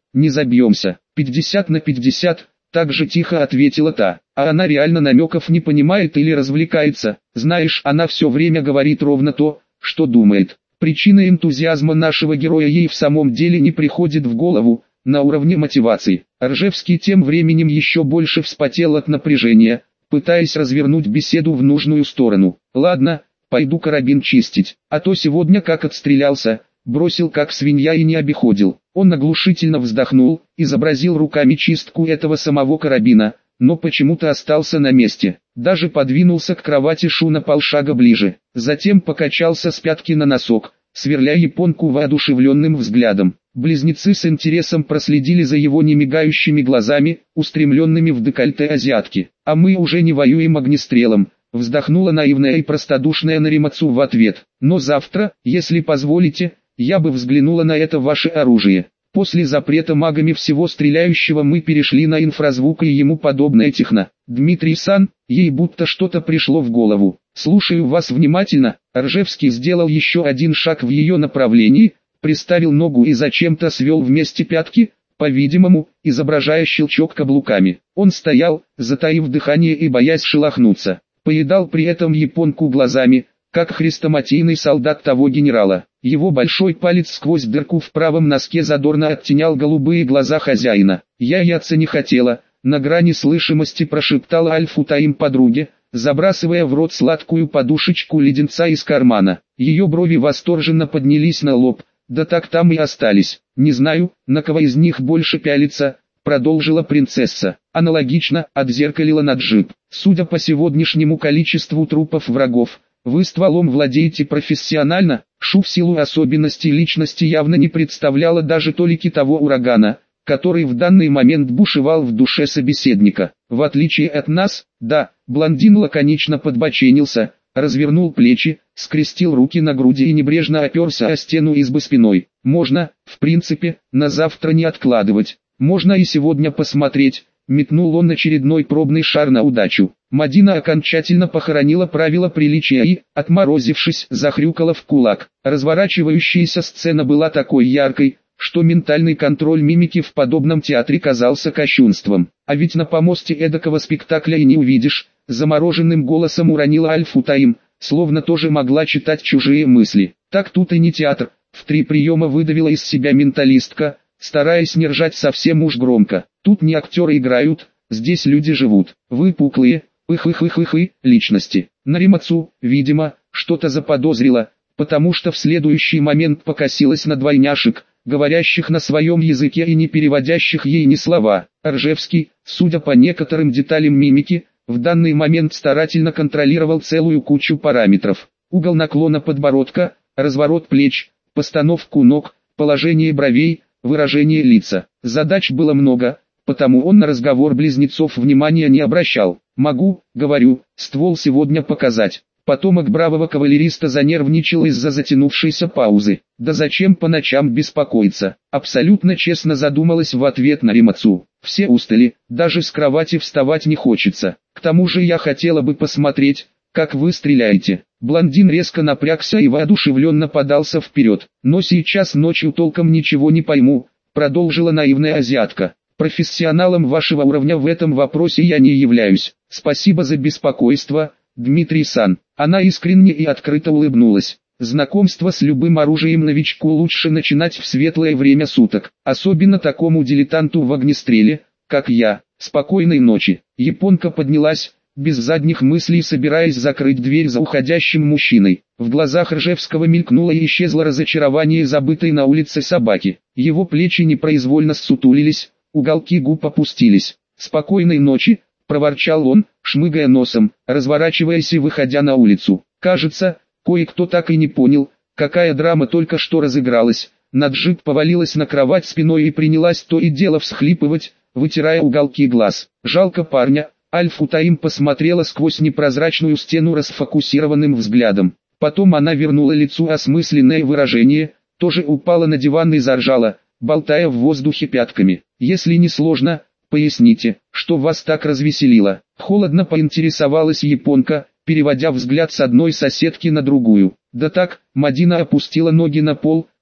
A: не забьемся. пятьдесят на пятьдесят, так же тихо ответила та. А она реально намеков не понимает или развлекается? Знаешь, она все время говорит ровно то, что думает. Причина энтузиазма нашего героя ей в самом деле не приходит в голову, на уровне мотивации. Ржевский тем временем еще больше вспотел от напряжения, пытаясь развернуть беседу в нужную сторону. Ладно, пойду карабин чистить, а то сегодня как отстрелялся, бросил как свинья и не обиходил. Он оглушительно вздохнул, изобразил руками чистку этого самого карабина, но почему-то остался на месте. Даже подвинулся к кровати Шу на полшага ближе. Затем покачался с пятки на носок, сверля японку воодушевленным взглядом. Близнецы с интересом проследили за его немигающими глазами, устремленными в декольте азиатки. «А мы уже не воюем огнестрелом», — вздохнула наивная и простодушная Наримацу в ответ. «Но завтра, если позволите, я бы взглянула на это ваше оружие». После запрета магами всего стреляющего мы перешли на инфразвук и ему подобное техно. Дмитрий-сан, ей будто что-то пришло в голову. «Слушаю вас внимательно». Ржевский сделал еще один шаг в ее направлении, приставил ногу и зачем-то свел вместе пятки, по-видимому, изображая щелчок каблуками. Он стоял, затаив дыхание и боясь шелохнуться. Поедал при этом японку глазами, как хрестоматийный солдат того генерала. Его большой палец сквозь дырку в правом носке задорно оттенял голубые глаза хозяина. «Я яйца не хотела», — на грани слышимости прошептала Аль-Футаим подруге, забрасывая в рот сладкую подушечку леденца из кармана. Ее брови восторженно поднялись на лоб, да так там и остались. «Не знаю, на кого из них больше пялиться», — продолжила принцесса. Аналогично отзеркалила на джип. «Судя по сегодняшнему количеству трупов врагов, вы стволом владеете профессионально». Шу в силу особенностей личности явно не представляла даже толики того урагана, который в данный момент бушевал в душе собеседника. В отличие от нас, да, блондин лаконично подбоченился, развернул плечи, скрестил руки на груди и небрежно оперся о стену избы спиной. «Можно, в принципе, на завтра не откладывать. Можно и сегодня посмотреть». Метнул он очередной пробный шар на удачу. Мадина окончательно похоронила правила приличия и, отморозившись, захрюкала в кулак. Разворачивающаяся сцена была такой яркой, что ментальный контроль мимики в подобном театре казался кощунством. А ведь на помосте эдакого спектакля и не увидишь, замороженным голосом уронила Аль-Футаим, словно тоже могла читать чужие мысли. Так тут и не театр, в три приема выдавила из себя менталистка, стараясь не ржать совсем уж громко. Тут не актеры играют, здесь люди живут. Выпуклые, их-их-их-их-их, личности. Наримацу, видимо, что-то заподозрила, потому что в следующий момент покосилась на двойняшек, говорящих на своем языке и не переводящих ей ни слова. Ржевский, судя по некоторым деталям мимики, в данный момент старательно контролировал целую кучу параметров. Угол наклона подбородка, разворот плеч, постановку ног, положение бровей, выражение лица. Задач было много, потому он на разговор близнецов внимания не обращал. «Могу, говорю, ствол сегодня показать». Потомок бравого кавалериста занервничал из-за затянувшейся паузы. «Да зачем по ночам беспокоиться?» Абсолютно честно задумалась в ответ на Римацу. «Все устали, даже с кровати вставать не хочется. К тому же я хотела бы посмотреть, как вы стреляете». Блондин резко напрягся и воодушевленно подался вперед. «Но сейчас ночью толком ничего не пойму», — продолжила наивная азиатка. «Профессионалом вашего уровня в этом вопросе я не являюсь. Спасибо за беспокойство, Дмитрий-сан». Она искренне и открыто улыбнулась. Знакомство с любым оружием новичку лучше начинать в светлое время суток, особенно такому дилетанту в огнестреле, как я. «Спокойной ночи». Японка поднялась, без задних мыслей собираясь закрыть дверь за уходящим мужчиной. В глазах Ржевского мелькнуло и исчезло разочарование забытой на улице собаки. Его плечи непроизвольно ссутулились, уголки губ опустились. «Спокойной ночи», — проворчал он, шмыгая носом, разворачиваясь и выходя на улицу. Кажется, кое-кто так и не понял, какая драма только что разыгралась. Наджиб повалилась на кровать спиной и принялась то и дело всхлипывать, вытирая уголки глаз. «Жалко парня». Аль-Футаим посмотрела сквозь непрозрачную стену расфокусированным взглядом. Потом она вернула лицу осмысленное выражение, тоже упала на диван и заржала, болтая в воздухе пятками. «Если не сложно, поясните, что вас так развеселило?» Холодно поинтересовалась японка, переводя взгляд с одной соседки на другую. «Да так», Мадина опустила ноги на пол,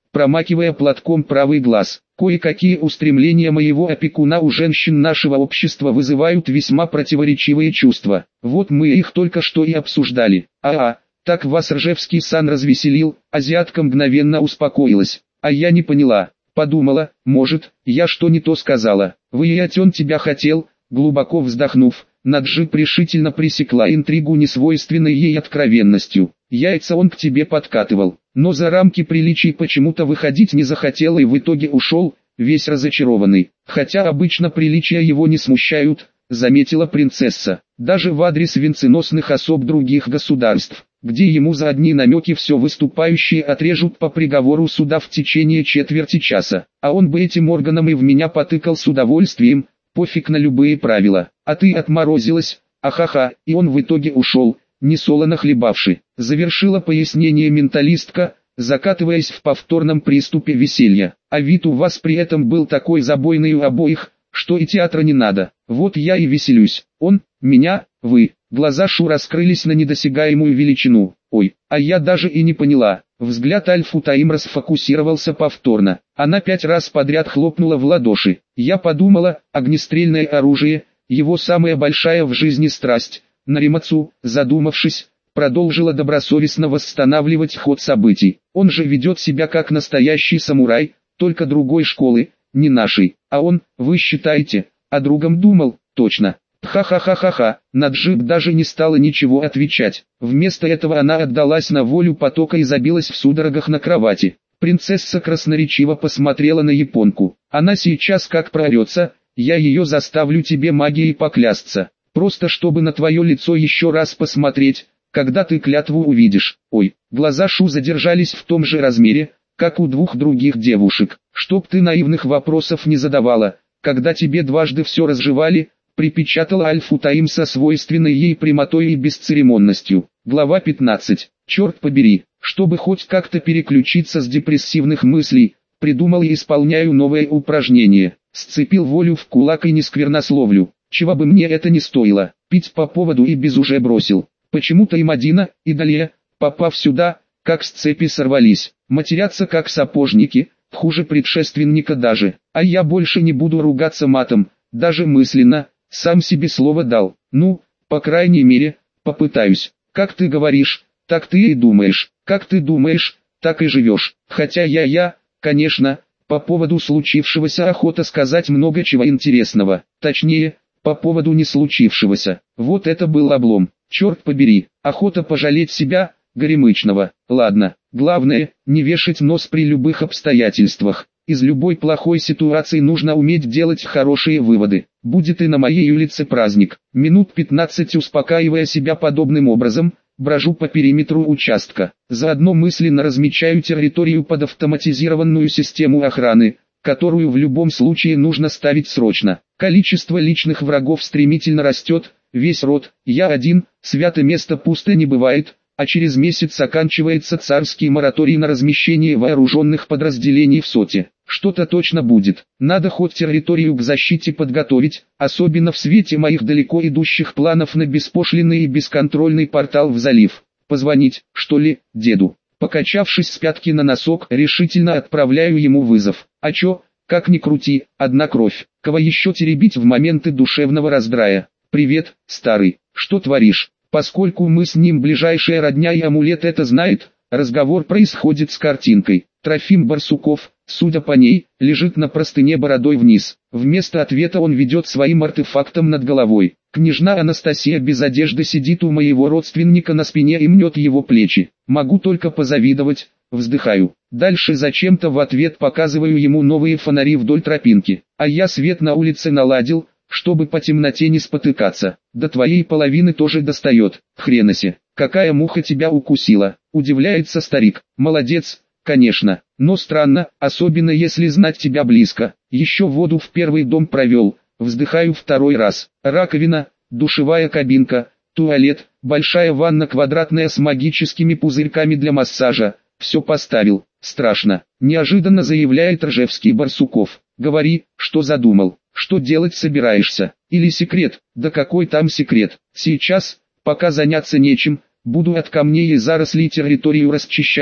A: промакивая платком правый глаз. Кое-какие устремления моего опекуна у женщин нашего общества вызывают весьма противоречивые чувства. Вот мы их только что и обсуждали. А-а, так вас Ржевский сан развеселил, азиатка мгновенно успокоилась. А я не поняла, подумала, может, я что не то сказала. Выять он тебя хотел, глубоко вздохнув, Наджиб решительно пресекла интригу несвойственной ей откровенностью. Яйца он к тебе подкатывал, но за рамки приличий почему-то выходить не захотел и в итоге ушел, весь разочарованный. Хотя обычно приличия его не смущают, заметила принцесса, даже в адрес венценосных особ других государств, где ему за одни намеки все выступающие отрежут по приговору суда в течение четверти часа. А он бы этим органом и в меня потыкал с удовольствием, пофиг на любые правила. А ты отморозилась, ахаха, и он в итоге ушел, несолоно хлебавши. Завершила пояснение менталистка, закатываясь в повторном приступе веселья. А вид у вас при этом был такой забойный у обоих, что и театра не надо. Вот я и веселюсь. Он, меня, вы. Глаза Шу раскрылись на недосягаемую величину. Ой, а я даже и не поняла. Взгляд Аль-Футаим расфокусировался повторно. Она пять раз подряд хлопнула в ладоши. Я подумала, огнестрельное оружие, его самая большая в жизни страсть. Наримацу, задумавшись, продолжила добросовестно восстанавливать ход событий. Он же ведет себя как настоящий самурай, только другой школы, не нашей. А он, вы считаете, о другом думал, точно. Ха-ха-ха-ха-ха, Наджиб даже не стала ничего отвечать. Вместо этого она отдалась на волю потока и забилась в судорогах на кровати. Принцесса красноречиво посмотрела на японку. Она сейчас как проорется, я ее заставлю тебе магией поклясться. Просто чтобы на твое лицо еще раз посмотреть, когда ты клятву увидишь. Ой, глаза Шу задержались в том же размере, как у двух других девушек. Чтоб ты наивных вопросов не задавала, когда тебе дважды все разжевали, припечатала Аль-Футаим со свойственной ей прямотой и бесцеремонностью. Глава пятнадцать. Черт побери, чтобы хоть как-то переключиться с депрессивных мыслей, придумал и исполняю новое упражнение. Сцепил волю в кулак и не сквернословлю. Чего бы мне это ни стоило, пить по поводу и без уже бросил. Почему-то и Мадина, и Далия, попав сюда, как с цепи сорвались, матерятся как сапожники, хуже предшественника даже. А я больше не буду ругаться матом, даже мысленно, сам себе слово дал. Ну, по крайней мере, попытаюсь. Как ты говоришь, так ты и думаешь, как ты думаешь, так и живешь. Хотя я-я, конечно, по поводу случившегося охота сказать много чего интересного. Точнее, по поводу не случившегося. Вот это был облом. Черт побери, охота пожалеть себя, горемычного. Ладно, главное, не вешать нос при любых обстоятельствах. Из любой плохой ситуации нужно уметь делать хорошие выводы. Будет и на моей улице праздник. Минут пятнадцать успокаивая себя подобным образом, брожу по периметру участка. Заодно мысленно размечаю территорию под автоматизированную систему охраны, которую в любом случае нужно ставить срочно. Количество личных врагов стремительно растет, весь род, я один, свято место пусто не бывает, а через месяц оканчивается царский мораторий на размещение вооруженных подразделений в СОТе. Что-то точно будет. Надо хоть территорию к защите подготовить, особенно в свете моих далеко идущих планов на беспошлинный и бесконтрольный портал в залив. Позвонить, что ли, деду? Покачавшись с пятки на носок, решительно отправляю ему вызов. А чё, как ни крути, одна кровь. Кого еще теребить в моменты душевного раздрая? Привет, старый, что творишь? Поскольку мы с ним ближайшая родня и амулет это знает, разговор происходит с картинкой. Трофим Барсуков, судя по ней, лежит на простыне бородой вниз. Вместо ответа он ведет своим артефактом над головой. Княжна Анастасия без одежды сидит у моего родственника на спине и мнет его плечи. Могу только позавидовать, вздыхаю. Дальше зачем-то в ответ показываю ему новые фонари вдоль тропинки. А я свет на улице наладил, чтобы по темноте не спотыкаться. До твоей половины тоже достает. Хреносе, какая муха тебя укусила? Удивляется старик. Молодец, конечно, но странно, особенно если знать тебя близко. Еще воду в первый дом провел. Вздыхаю второй раз. Раковина, душевая кабинка, туалет, большая ванна квадратная с магическими пузырьками для массажа. Все поставил. Страшно. Неожиданно заявляет Ржевский Барсуков. Говори, что задумал. Что делать собираешься? Или секрет? Да какой там секрет? Сейчас, пока заняться нечем, буду от камней и зарослей территорию расчищать,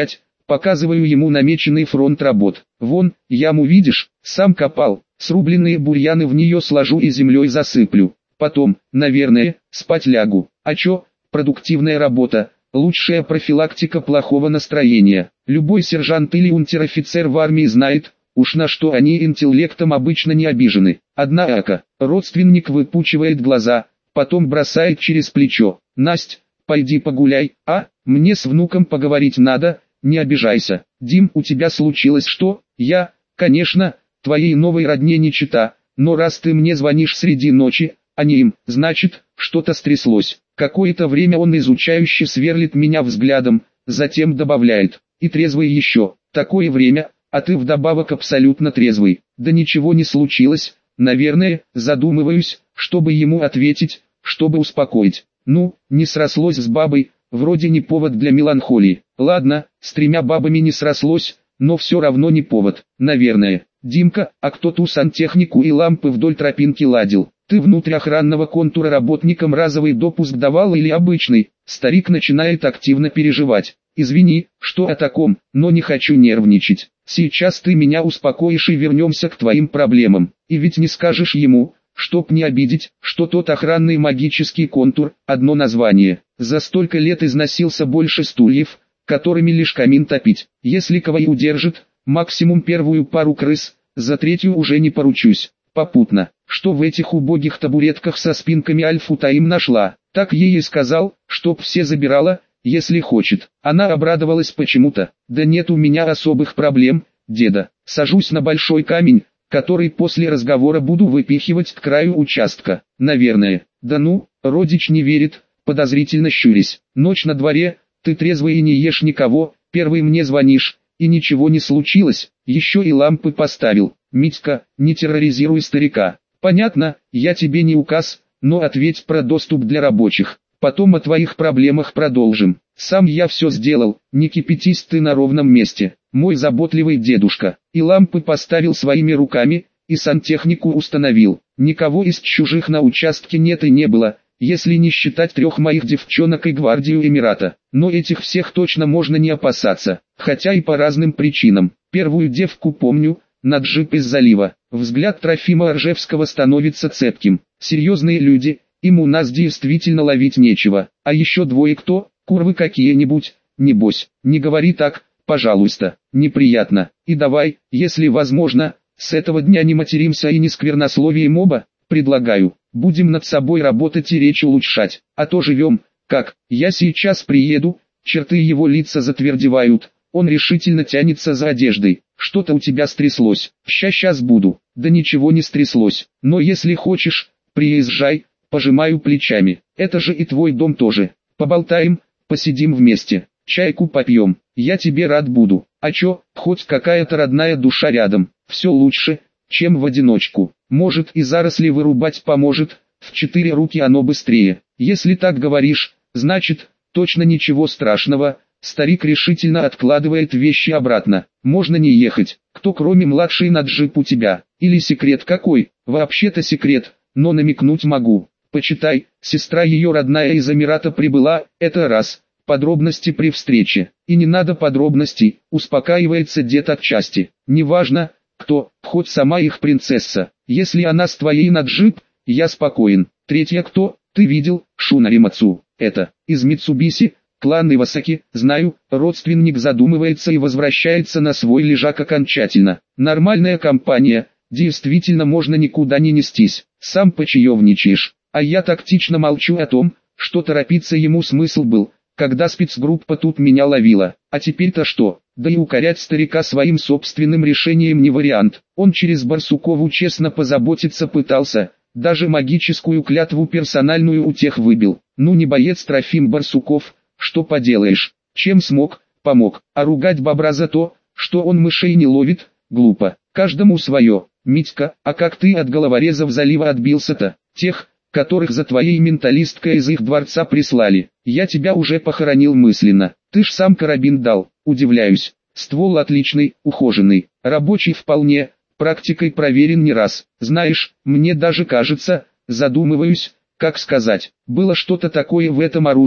A: Показываю ему намеченный фронт работ. Вон, яму видишь, сам копал, срубленные бурьяны в нее сложу и землей засыплю. Потом, наверное, спать лягу. А чё, продуктивная работа, лучшая профилактика плохого настроения. Любой сержант или унтер-офицер в армии знает, уж на что они интеллектом обычно не обижены. Однако, родственник выпучивает глаза, потом бросает через плечо: «Насть, пойди погуляй, а, мне с внуком поговорить надо, не обижайся». «Дим, у тебя случилось что?» «Я, конечно, твоей новой родне не чета, но раз ты мне звонишь среди ночи, а не им, значит, что-то стряслось». Какое-то время он изучающе сверлит меня взглядом, затем добавляет: «И трезвый еще, такое время, а ты вдобавок абсолютно трезвый». «Да ничего не случилось, наверное», задумываюсь, чтобы ему ответить, чтобы успокоить. «Ну, не срослось с бабой, вроде не повод для меланхолии». «Ладно, с тремя бабами не срослось, но все равно не повод, наверное». «Димка, а кто ту сантехнику и лампы вдоль тропинки ладил? Ты внутрь охранного контура работникам разовый допуск давал или обычный?» Старик начинает активно переживать. «Извини, что о таком, но не хочу нервничать. Сейчас ты меня успокоишь и вернемся к твоим проблемам. И ведь не скажешь ему, чтоб не обидеть, что тот охранный магический контур – одно название. За столько лет износился больше стульев, которыми лишь камин топить. Если кого и удержит, максимум первую пару крыс, за третью уже не поручусь. Попутно, что в этих убогих табуретках со спинками Аль-Футаим нашла, так ей и сказал, чтоб все забирала, если хочет». Она обрадовалась почему-то. «Да нет у меня особых проблем, деда. Сажусь на большой камень, который после разговора буду выпихивать к краю участка. Наверное». «Да ну», родич не верит, подозрительно щурясь. «Ночь на дворе, ты трезвый и не ешь никого, первый мне звонишь, и ничего не случилось, еще и лампы поставил». «Митька, не терроризируй старика. Понятно, я тебе не указ, но ответь про доступ для рабочих. Потом о твоих проблемах продолжим. Сам я все сделал, не кипятись ты на ровном месте. Мой заботливый дедушка. И лампы поставил своими руками, и сантехнику установил. Никого из чужих на участке нет и не было, если не считать трех моих девчонок и гвардию Эмирата. Но этих всех точно можно не опасаться, хотя и по разным причинам. Первую девку помню, на джип из залива. Взгляд Трофима Ржевского становится цепким. Серьезные люди, им у нас действительно ловить нечего. А еще двое кто, курвы какие-нибудь, небось. Не говори так, пожалуйста, неприятно. И давай, если возможно, с этого дня не материмся и не сквернословием оба. Предлагаю, будем над собой работать и речь улучшать. А то живем, как, я сейчас приеду, черты его лица затвердевают. Он решительно тянется за одеждой. «Что-то у тебя стряслось». «Ща-щас буду». «Да ничего не стряслось. Но если хочешь, приезжай». Пожимаю плечами. «Это же и твой дом тоже. Поболтаем, посидим вместе, чайку попьем. Я тебе рад буду. А чё, хоть какая-то родная душа рядом. Все лучше, чем в одиночку. Может и заросли вырубать поможет, в четыре руки оно быстрее». «Если так говоришь, значит, точно ничего страшного». Старик решительно откладывает вещи обратно. «Можно не ехать. Кто кроме младшей на джип у тебя? Или секрет какой?» «Вообще-то секрет, но намекнуть могу. Почитай, сестра ее родная из Эмирата прибыла, это раз. Подробности при встрече. И не надо подробностей», успокаивается дед отчасти. «Неважно, кто, хоть сама их принцесса. Если она с твоей на джип, я спокоен». Третья кто? «Ты видел, Шунаримацу. Это, из Митсубиси». «Клан Ивасаки, знаю», родственник задумывается и возвращается на свой лежак окончательно. «Нормальная компания, действительно можно никуда не нестись, сам почаевничаешь». А я тактично молчу о том, что торопиться ему смысл был, когда спецгруппа тут меня ловила. А теперь-то что? Да и укорять старика своим собственным решением не вариант. Он через Барсукову честно позаботиться пытался, даже магическую клятву персональную у тех выбил. Ну не боец Трофим Барсуков. Что поделаешь, чем смог, помог, а ругать бобра за то, что он мышей не ловит, глупо. Каждому свое. Митька, а как ты от головорезов залива отбился-то? Тех, которых за твоей менталисткой из их дворца прислали. Я тебя уже похоронил мысленно. Ты ж сам карабин дал, удивляюсь. Ствол отличный, ухоженный, рабочий вполне, практикой проверен не раз. Знаешь, мне даже кажется, задумываюсь, как сказать, было что-то такое в этом оружии,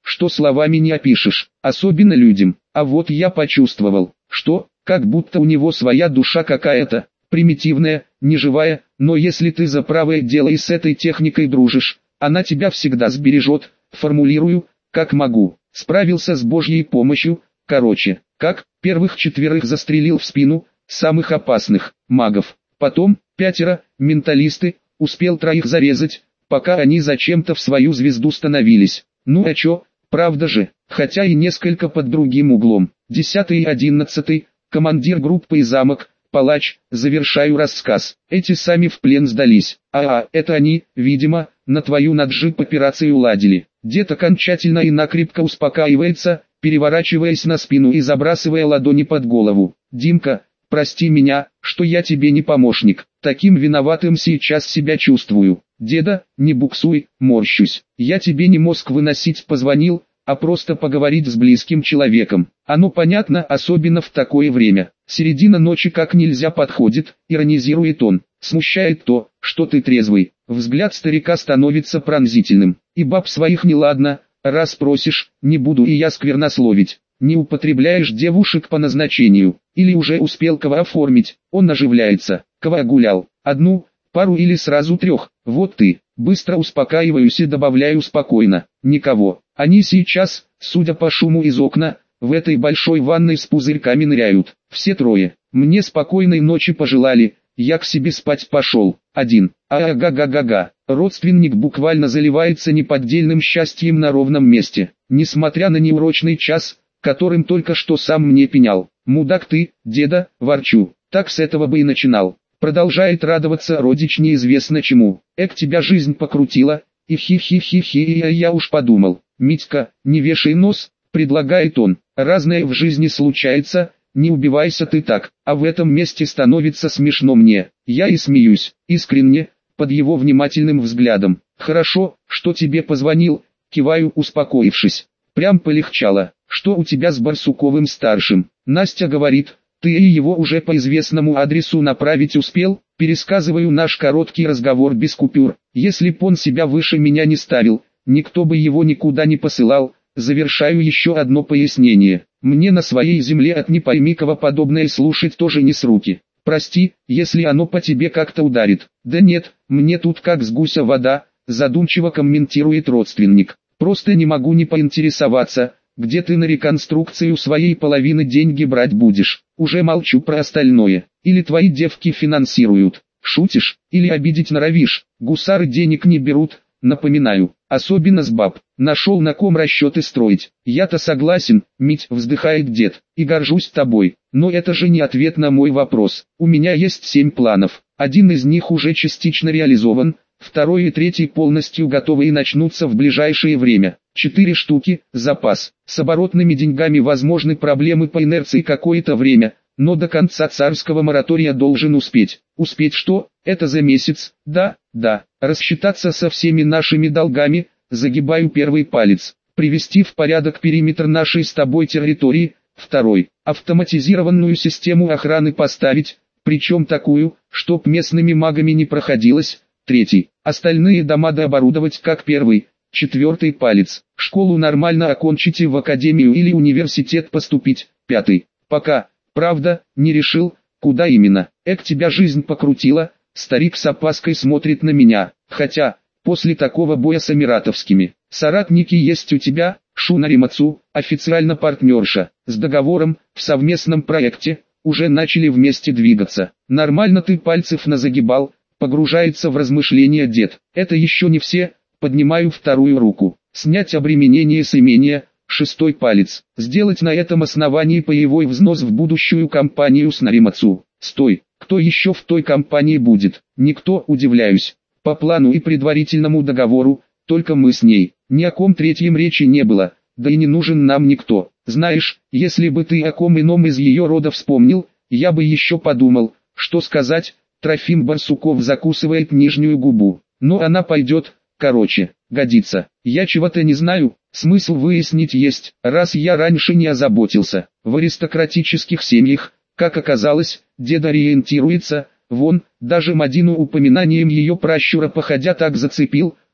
A: что словами не опишешь, особенно людям. А вот я почувствовал, что, как будто у него своя душа какая-то, примитивная, неживая, но если ты за правое дело и с этой техникой дружишь, она тебя всегда сбережет, формулирую, как могу, справился с Божьей помощью, короче, как, первых четверых застрелил в спину, самых опасных, магов, потом, пятеро, менталисты, успел троих зарезать, пока они зачем-то в свою звезду становились, ну а чё, правда же, хотя и несколько под другим углом, десятый и одиннадцатый, командир группы и замок, палач, завершаю рассказ, эти сами в плен сдались, а, а это они, видимо, на твою наджип операцию ладили, дед окончательно и накрепко успокаивается, переворачиваясь на спину и забрасывая ладони под голову, Димка, прости меня, что я тебе не помощник, таким виноватым сейчас себя чувствую, деда, не буксуй, морщусь, я тебе не мозг выносить позвонил, а просто поговорить с близким человеком. Оно понятно, особенно в такое время. Середина ночи как нельзя подходит, иронизирует он. Смущает то, что ты трезвый. Взгляд старика становится пронзительным. И баб своих неладно, раз просишь, не буду и я сквернословить. Не употребляешь девушек по назначению. Или уже успел кого оформить. Он оживляется. Кого гулял? Одну, пару или сразу трех. Вот ты. Быстро успокаиваюсь и добавляю спокойно. Никого. Они сейчас, судя по шуму из окна, в этой большой ванной с пузырьками ныряют. Все трое. Мне спокойной ночи пожелали, я к себе спать пошел. Один. Ага-га-га-га. Родственник буквально заливается неподдельным счастьем на ровном месте. Несмотря на неурочный час, которым только что сам мне пенял. Мудак ты, деда, ворчу. Так с этого бы и начинал. Продолжает радоваться родич неизвестно чему. Эк тебя жизнь покрутила, и хи-хи-хи-хи, и я уж подумал. Митька, не вешай нос, предлагает он, разное в жизни случается, не убивайся ты так, а в этом месте становится смешно мне, я и смеюсь, искренне, под его внимательным взглядом. Хорошо, что тебе позвонил, киваю, успокоившись, прям полегчало, что у тебя с Барсуковым старшим, Настя говорит, ты и его уже по известному адресу направить успел, пересказываю наш короткий разговор без купюр, если б он себя выше меня не ставил, никто бы его никуда не посылал. Завершаю еще одно пояснение. Мне на своей земле от не пойми кого подобное слушать тоже не с руки. Прости, если оно по тебе как-то ударит. Да нет, мне тут как с гуся вода, задумчиво комментирует родственник. Просто не могу не поинтересоваться, где ты на реконструкцию своей половины деньги брать будешь. Уже молчу про остальное. Или твои девки финансируют. Шутишь, или обидеть норовишь. Гусары денег не берут. Напоминаю, особенно с баб, нашел на ком расчеты строить. Я-то согласен, Мить, вздыхает дед, и горжусь тобой, но это же не ответ на мой вопрос. У меня есть семь планов, один из них уже частично реализован, второй и третий полностью готовы и начнутся в ближайшее время. Четыре штуки, запас, с оборотными деньгами возможны проблемы по инерции какое-то время, но до конца царского моратория должен успеть. Успеть что? Это за месяц, да, да, рассчитаться со всеми нашими долгами, загибаю первый палец, привести в порядок периметр нашей с тобой территории, второй, автоматизированную систему охраны поставить, причем такую, чтоб местными магами не проходилось, третий, остальные дома дооборудовать как первый, четвертый палец, школу нормально окончить и в академию или университет поступить, пятый, пока, правда, не решил, куда именно, эк тебя жизнь покрутила. Старик с опаской смотрит на меня, хотя, после такого боя с эмиратовскими, соратники есть у тебя, Шунари Мацу, официально партнерша, с договором, в совместном проекте, уже начали вместе двигаться. Нормально ты пальцев назагибал, погружается в размышления дед. Это еще не все, поднимаю вторую руку. Снять обременение с имения, шестой палец. Сделать на этом основании паевой взнос в будущую компанию с Наримацу. Стой. Кто еще в той компании будет? Никто, удивляюсь. По плану и предварительному договору, только мы с ней. Ни о ком третьем речи не было, да и не нужен нам никто. Знаешь, если бы ты о ком ином из ее рода вспомнил, я бы еще подумал, что сказать. Трофим Барсуков закусывает нижнюю губу. Но она пойдет, короче, годится. Я чего-то не знаю, смысл выяснить есть, раз я раньше не озаботился. В аристократических семьях, как оказалось, дед ориентируется, вон, даже Мадину упоминанием ее пращура походя так зацепил,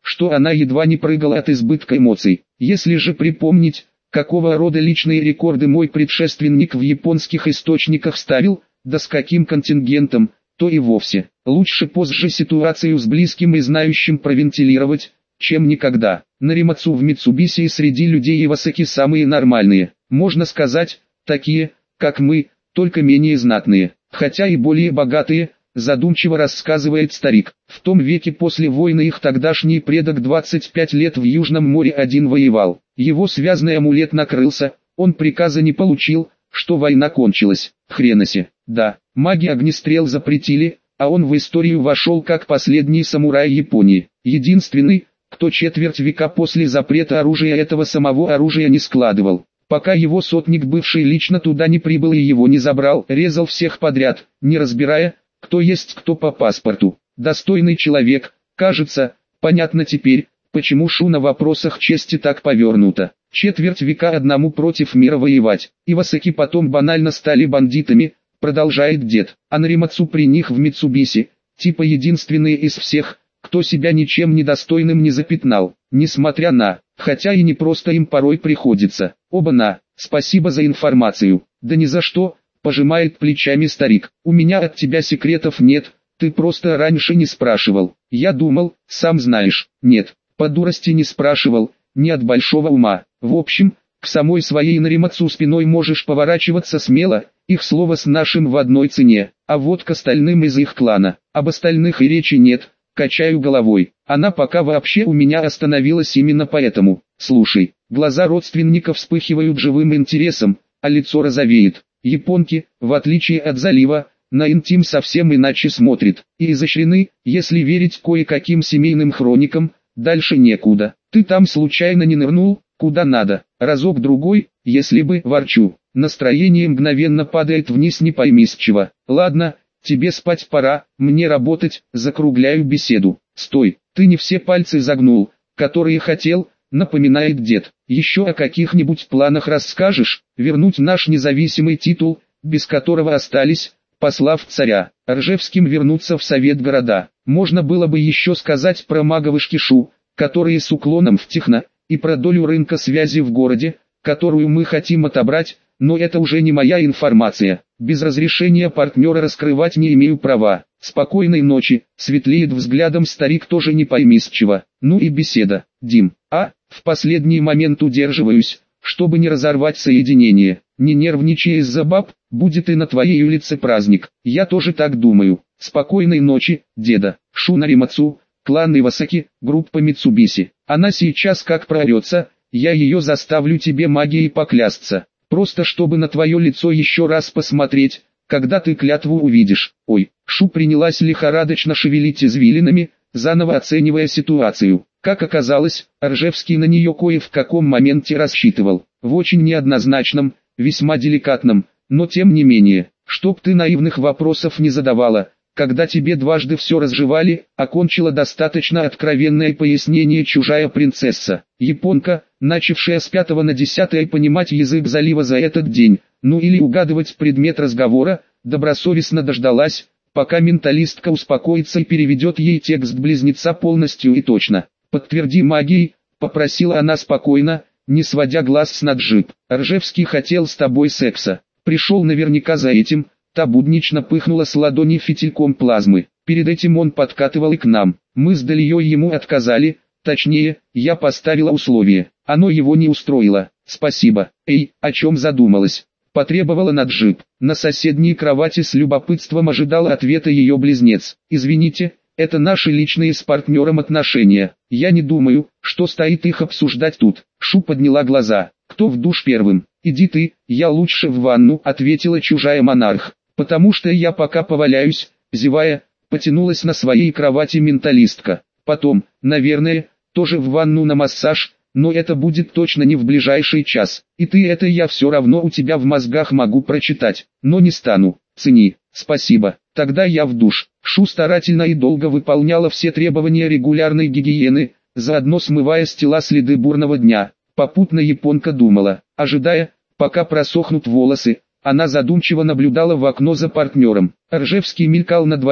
A: что она едва не прыгала от избытка эмоций. Если же припомнить, какого рода личные рекорды мой предшественник в японских источниках ставил, да с каким контингентом, то и вовсе. Лучше позже ситуацию с близким и знающим провентилировать, чем никогда. Наримацу в Митсубиси среди людей Ивасаки самые нормальные, можно сказать, такие, как мы, только менее знатные, хотя и более богатые, задумчиво рассказывает старик. В том веке после войны их тогдашний предок двадцать пять лет в Южном море один воевал. Его связанный амулет накрылся, он приказа не получил, что война кончилась. Хреноси. Да, маги огнестрел запретили, а он в историю вошел как последний самурай Японии. Единственный, кто четверть века после запрета оружия этого самого оружия не складывал. Пока его сотник бывший лично туда не прибыл и его не забрал, резал всех подряд, не разбирая, кто есть кто по паспорту. Достойный человек, кажется, понятно теперь, почему Шу на вопросах чести так повернуто. Четверть века одному против мира воевать. Ивасаки потом банально стали бандитами, продолжает дед. А Наримацу при них в Митсубиси, типа единственный из всех, кто себя ничем недостойным не запятнал. Несмотря на, хотя и не просто им порой приходится. Оба-на, спасибо за информацию. Да ни за что, пожимает плечами старик. У меня от тебя секретов нет, ты просто раньше не спрашивал. Я думал, сам знаешь. Нет, по дурости не спрашивал, не от большого ума. В общем, к самой своей Наримацу спиной можешь поворачиваться смело, их слово с нашим в одной цене. А вот к остальным из их клана, об остальных и речи нет, качаю головой. Она пока вообще у меня остановилась именно поэтому. Слушай, глаза родственников вспыхивают живым интересом, а лицо розовеет. Японки, в отличие от залива, на интим совсем иначе смотрят, и изощрены, если верить кое-каким семейным хроникам, дальше некуда. Ты там случайно не нырнул, куда надо, разок-другой, если бы, ворчу. Настроение мгновенно падает вниз не пойми с чего. Ладно, тебе спать пора, мне работать, закругляю беседу. Стой, ты не все пальцы загнул, которые хотел, напоминает дед. Еще о каких-нибудь планах расскажешь, вернуть наш независимый титул, без которого остались, послав царя, Ржевским вернуться в совет города. Можно было бы еще сказать про маговышки Шу, которые с уклоном в техно, и про долю рынка связи в городе, которую мы хотим отобрать, но это уже не моя информация. Без разрешения партнера раскрывать не имею права. Спокойной ночи, светлеет взглядом старик тоже не пойми с чего. Ну и беседа, Дим. А, в последний момент удерживаюсь, чтобы не разорвать соединение. Не нервничай из-за баб, будет и на твоей улице праздник. Я тоже так думаю. Спокойной ночи, деда. Шу Наримацу, клан Ивасаки, группа Митсубиси. Она сейчас как проорется, я ее заставлю тебе магией поклясться. Просто чтобы на твое лицо еще раз посмотреть, когда ты клятву увидишь. Ой, Шу принялась лихорадочно шевелить извилинами, заново оценивая ситуацию. Как оказалось, Ржевский на нее кое в каком моменте рассчитывал. В очень неоднозначном, весьма деликатном, но тем не менее, чтоб ты наивных вопросов не задавала, когда тебе дважды все разжевали, окончила достаточно откровенное пояснение чужая принцесса. Японка, начавшая с пятого на десятое понимать язык залива за этот день, ну или угадывать предмет разговора, добросовестно дождалась, пока менталистка успокоится и переведет ей текст близнеца полностью и точно. «Подтверди магией», — попросила она спокойно, не сводя глаз с Наджиб. «Ржевский хотел с тобой секса. Пришел наверняка за этим». Та буднично пыхнула с ладони фитильком плазмы. Перед этим он подкатывал и к нам. Мы с Далией ему отказали, точнее, я поставила условие. Оно его не устроило. Спасибо. Эй, о чем задумалась? Потребовала Наджиб. На соседней кровати с любопытством ожидал ответа ее близнец. Извините, это наши личные с партнером отношения. Я не думаю, что стоит их обсуждать тут. Шу подняла глаза. Кто в душ первым? Иди ты, я лучше в ванну, ответила чужая монарх. Потому что я пока поваляюсь, зевая, потянулась на своей кровати менталистка. Потом, наверное, тоже в ванну на массаж, но это будет точно не в ближайший час. И ты это я все равно у тебя в мозгах могу прочитать, но не стану. Цени, спасибо. Тогда я в душ. Шу старательно и долго выполняла все требования регулярной гигиены, заодно смывая с тела следы бурного дня. Попутно японка думала, ожидая, пока просохнут волосы. Она задумчиво наблюдала в окно за партнером. Ржевский мелькал на дворе,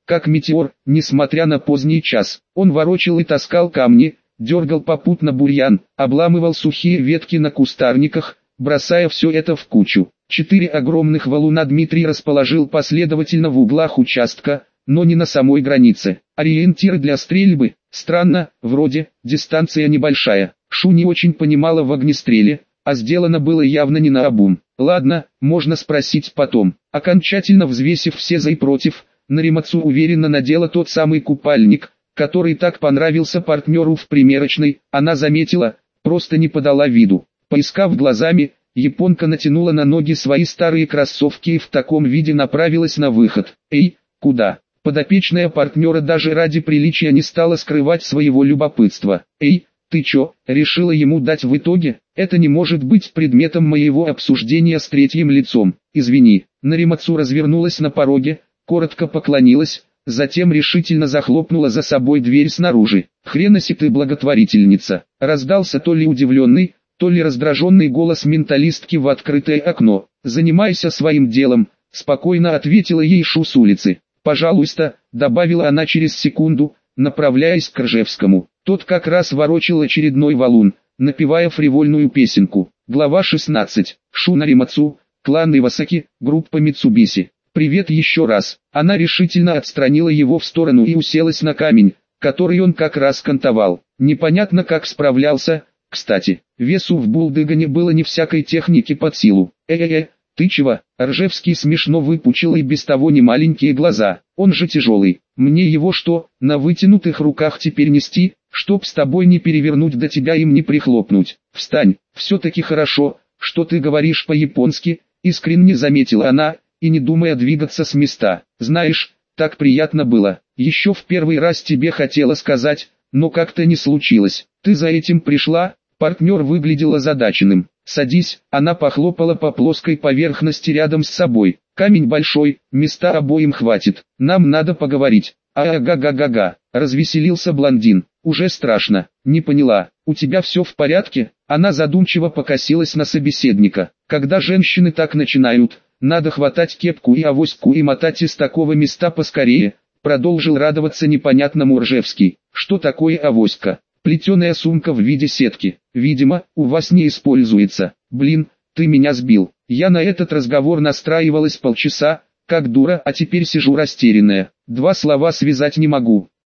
A: как метеор, несмотря на поздний час. Он ворочал и таскал камни, дергал попутно бурьян, обламывал сухие ветки на кустарниках, бросая все это в кучу. Четыре огромных валуна Дмитрий расположил последовательно в углах участка, но не на самой границе. Ориентир для стрельбы, странно, вроде, дистанция небольшая. Шу не очень понимала в огнестреле, а сделано было явно не наобум. Ладно, можно спросить потом. Окончательно взвесив все за и против, Наримацу уверенно надела тот самый купальник, который так понравился партнеру в примерочной. Она заметила, просто не подала виду. Поискав глазами, японка натянула на ноги свои старые кроссовки и в таком виде направилась на выход. «Эй, куда?» Подопечная партнера даже ради приличия не стала скрывать своего любопытства. «Эй, ты чё, решила ему дать в итоге? Это не может быть предметом моего обсуждения с третьим лицом. Извини». Наримацу развернулась на пороге, коротко поклонилась, затем решительно захлопнула за собой дверь снаружи. «Хренаси ты благотворительница!» Раздался то ли удивленный, то ли раздраженный голос менталистки в открытое окно. «Занимайся своим делом», — спокойно ответила ей Шу с улицы. «Пожалуйста», — добавила она через секунду, направляясь к Ржевскому. Тот как раз ворочал очередной валун, напевая фривольную песенку. Глава шестнадцать. Шу Наримацу, клан Ивасаки, группа Митсубиси. «Привет еще раз». Она решительно отстранила его в сторону и уселась на камень, который он как раз кантовал. Непонятно как справлялся, кстати. Весу в булдыгане было не всякой техники под силу. «Э-э-э, ты чего?» Ржевский смешно выпучил и без того немаленькие глаза. «Он же тяжелый. Мне его что, на вытянутых руках теперь нести, чтоб с тобой не перевернуть да тебя им не прихлопнуть? Встань, все-таки хорошо, что ты говоришь по-японски», искренне заметила она, и не думая двигаться с места. «Знаешь, так приятно было. Еще в первый раз тебе хотела сказать, но как-то не случилось. Ты за этим пришла?» Партнер выглядел озадаченным. «Садись», она похлопала по плоской поверхности рядом с собой. «Камень большой, места обоим хватит. Нам надо поговорить». «Ага-га-га-га», развеселился блондин. «Уже страшно». «Не поняла, у тебя все в порядке?» Она задумчиво покосилась на собеседника. «Когда женщины так начинают, надо хватать кепку и авоську и мотать из такого места поскорее», продолжил радоваться непонятному Ржевский. «Что такое авоська?» «Плетеная сумка в виде сетки. Видимо, у вас не используется». «Блин, ты меня сбил. Я на этот разговор настраивалась полчаса, как дура, а теперь сижу растерянная. Два слова связать не могу».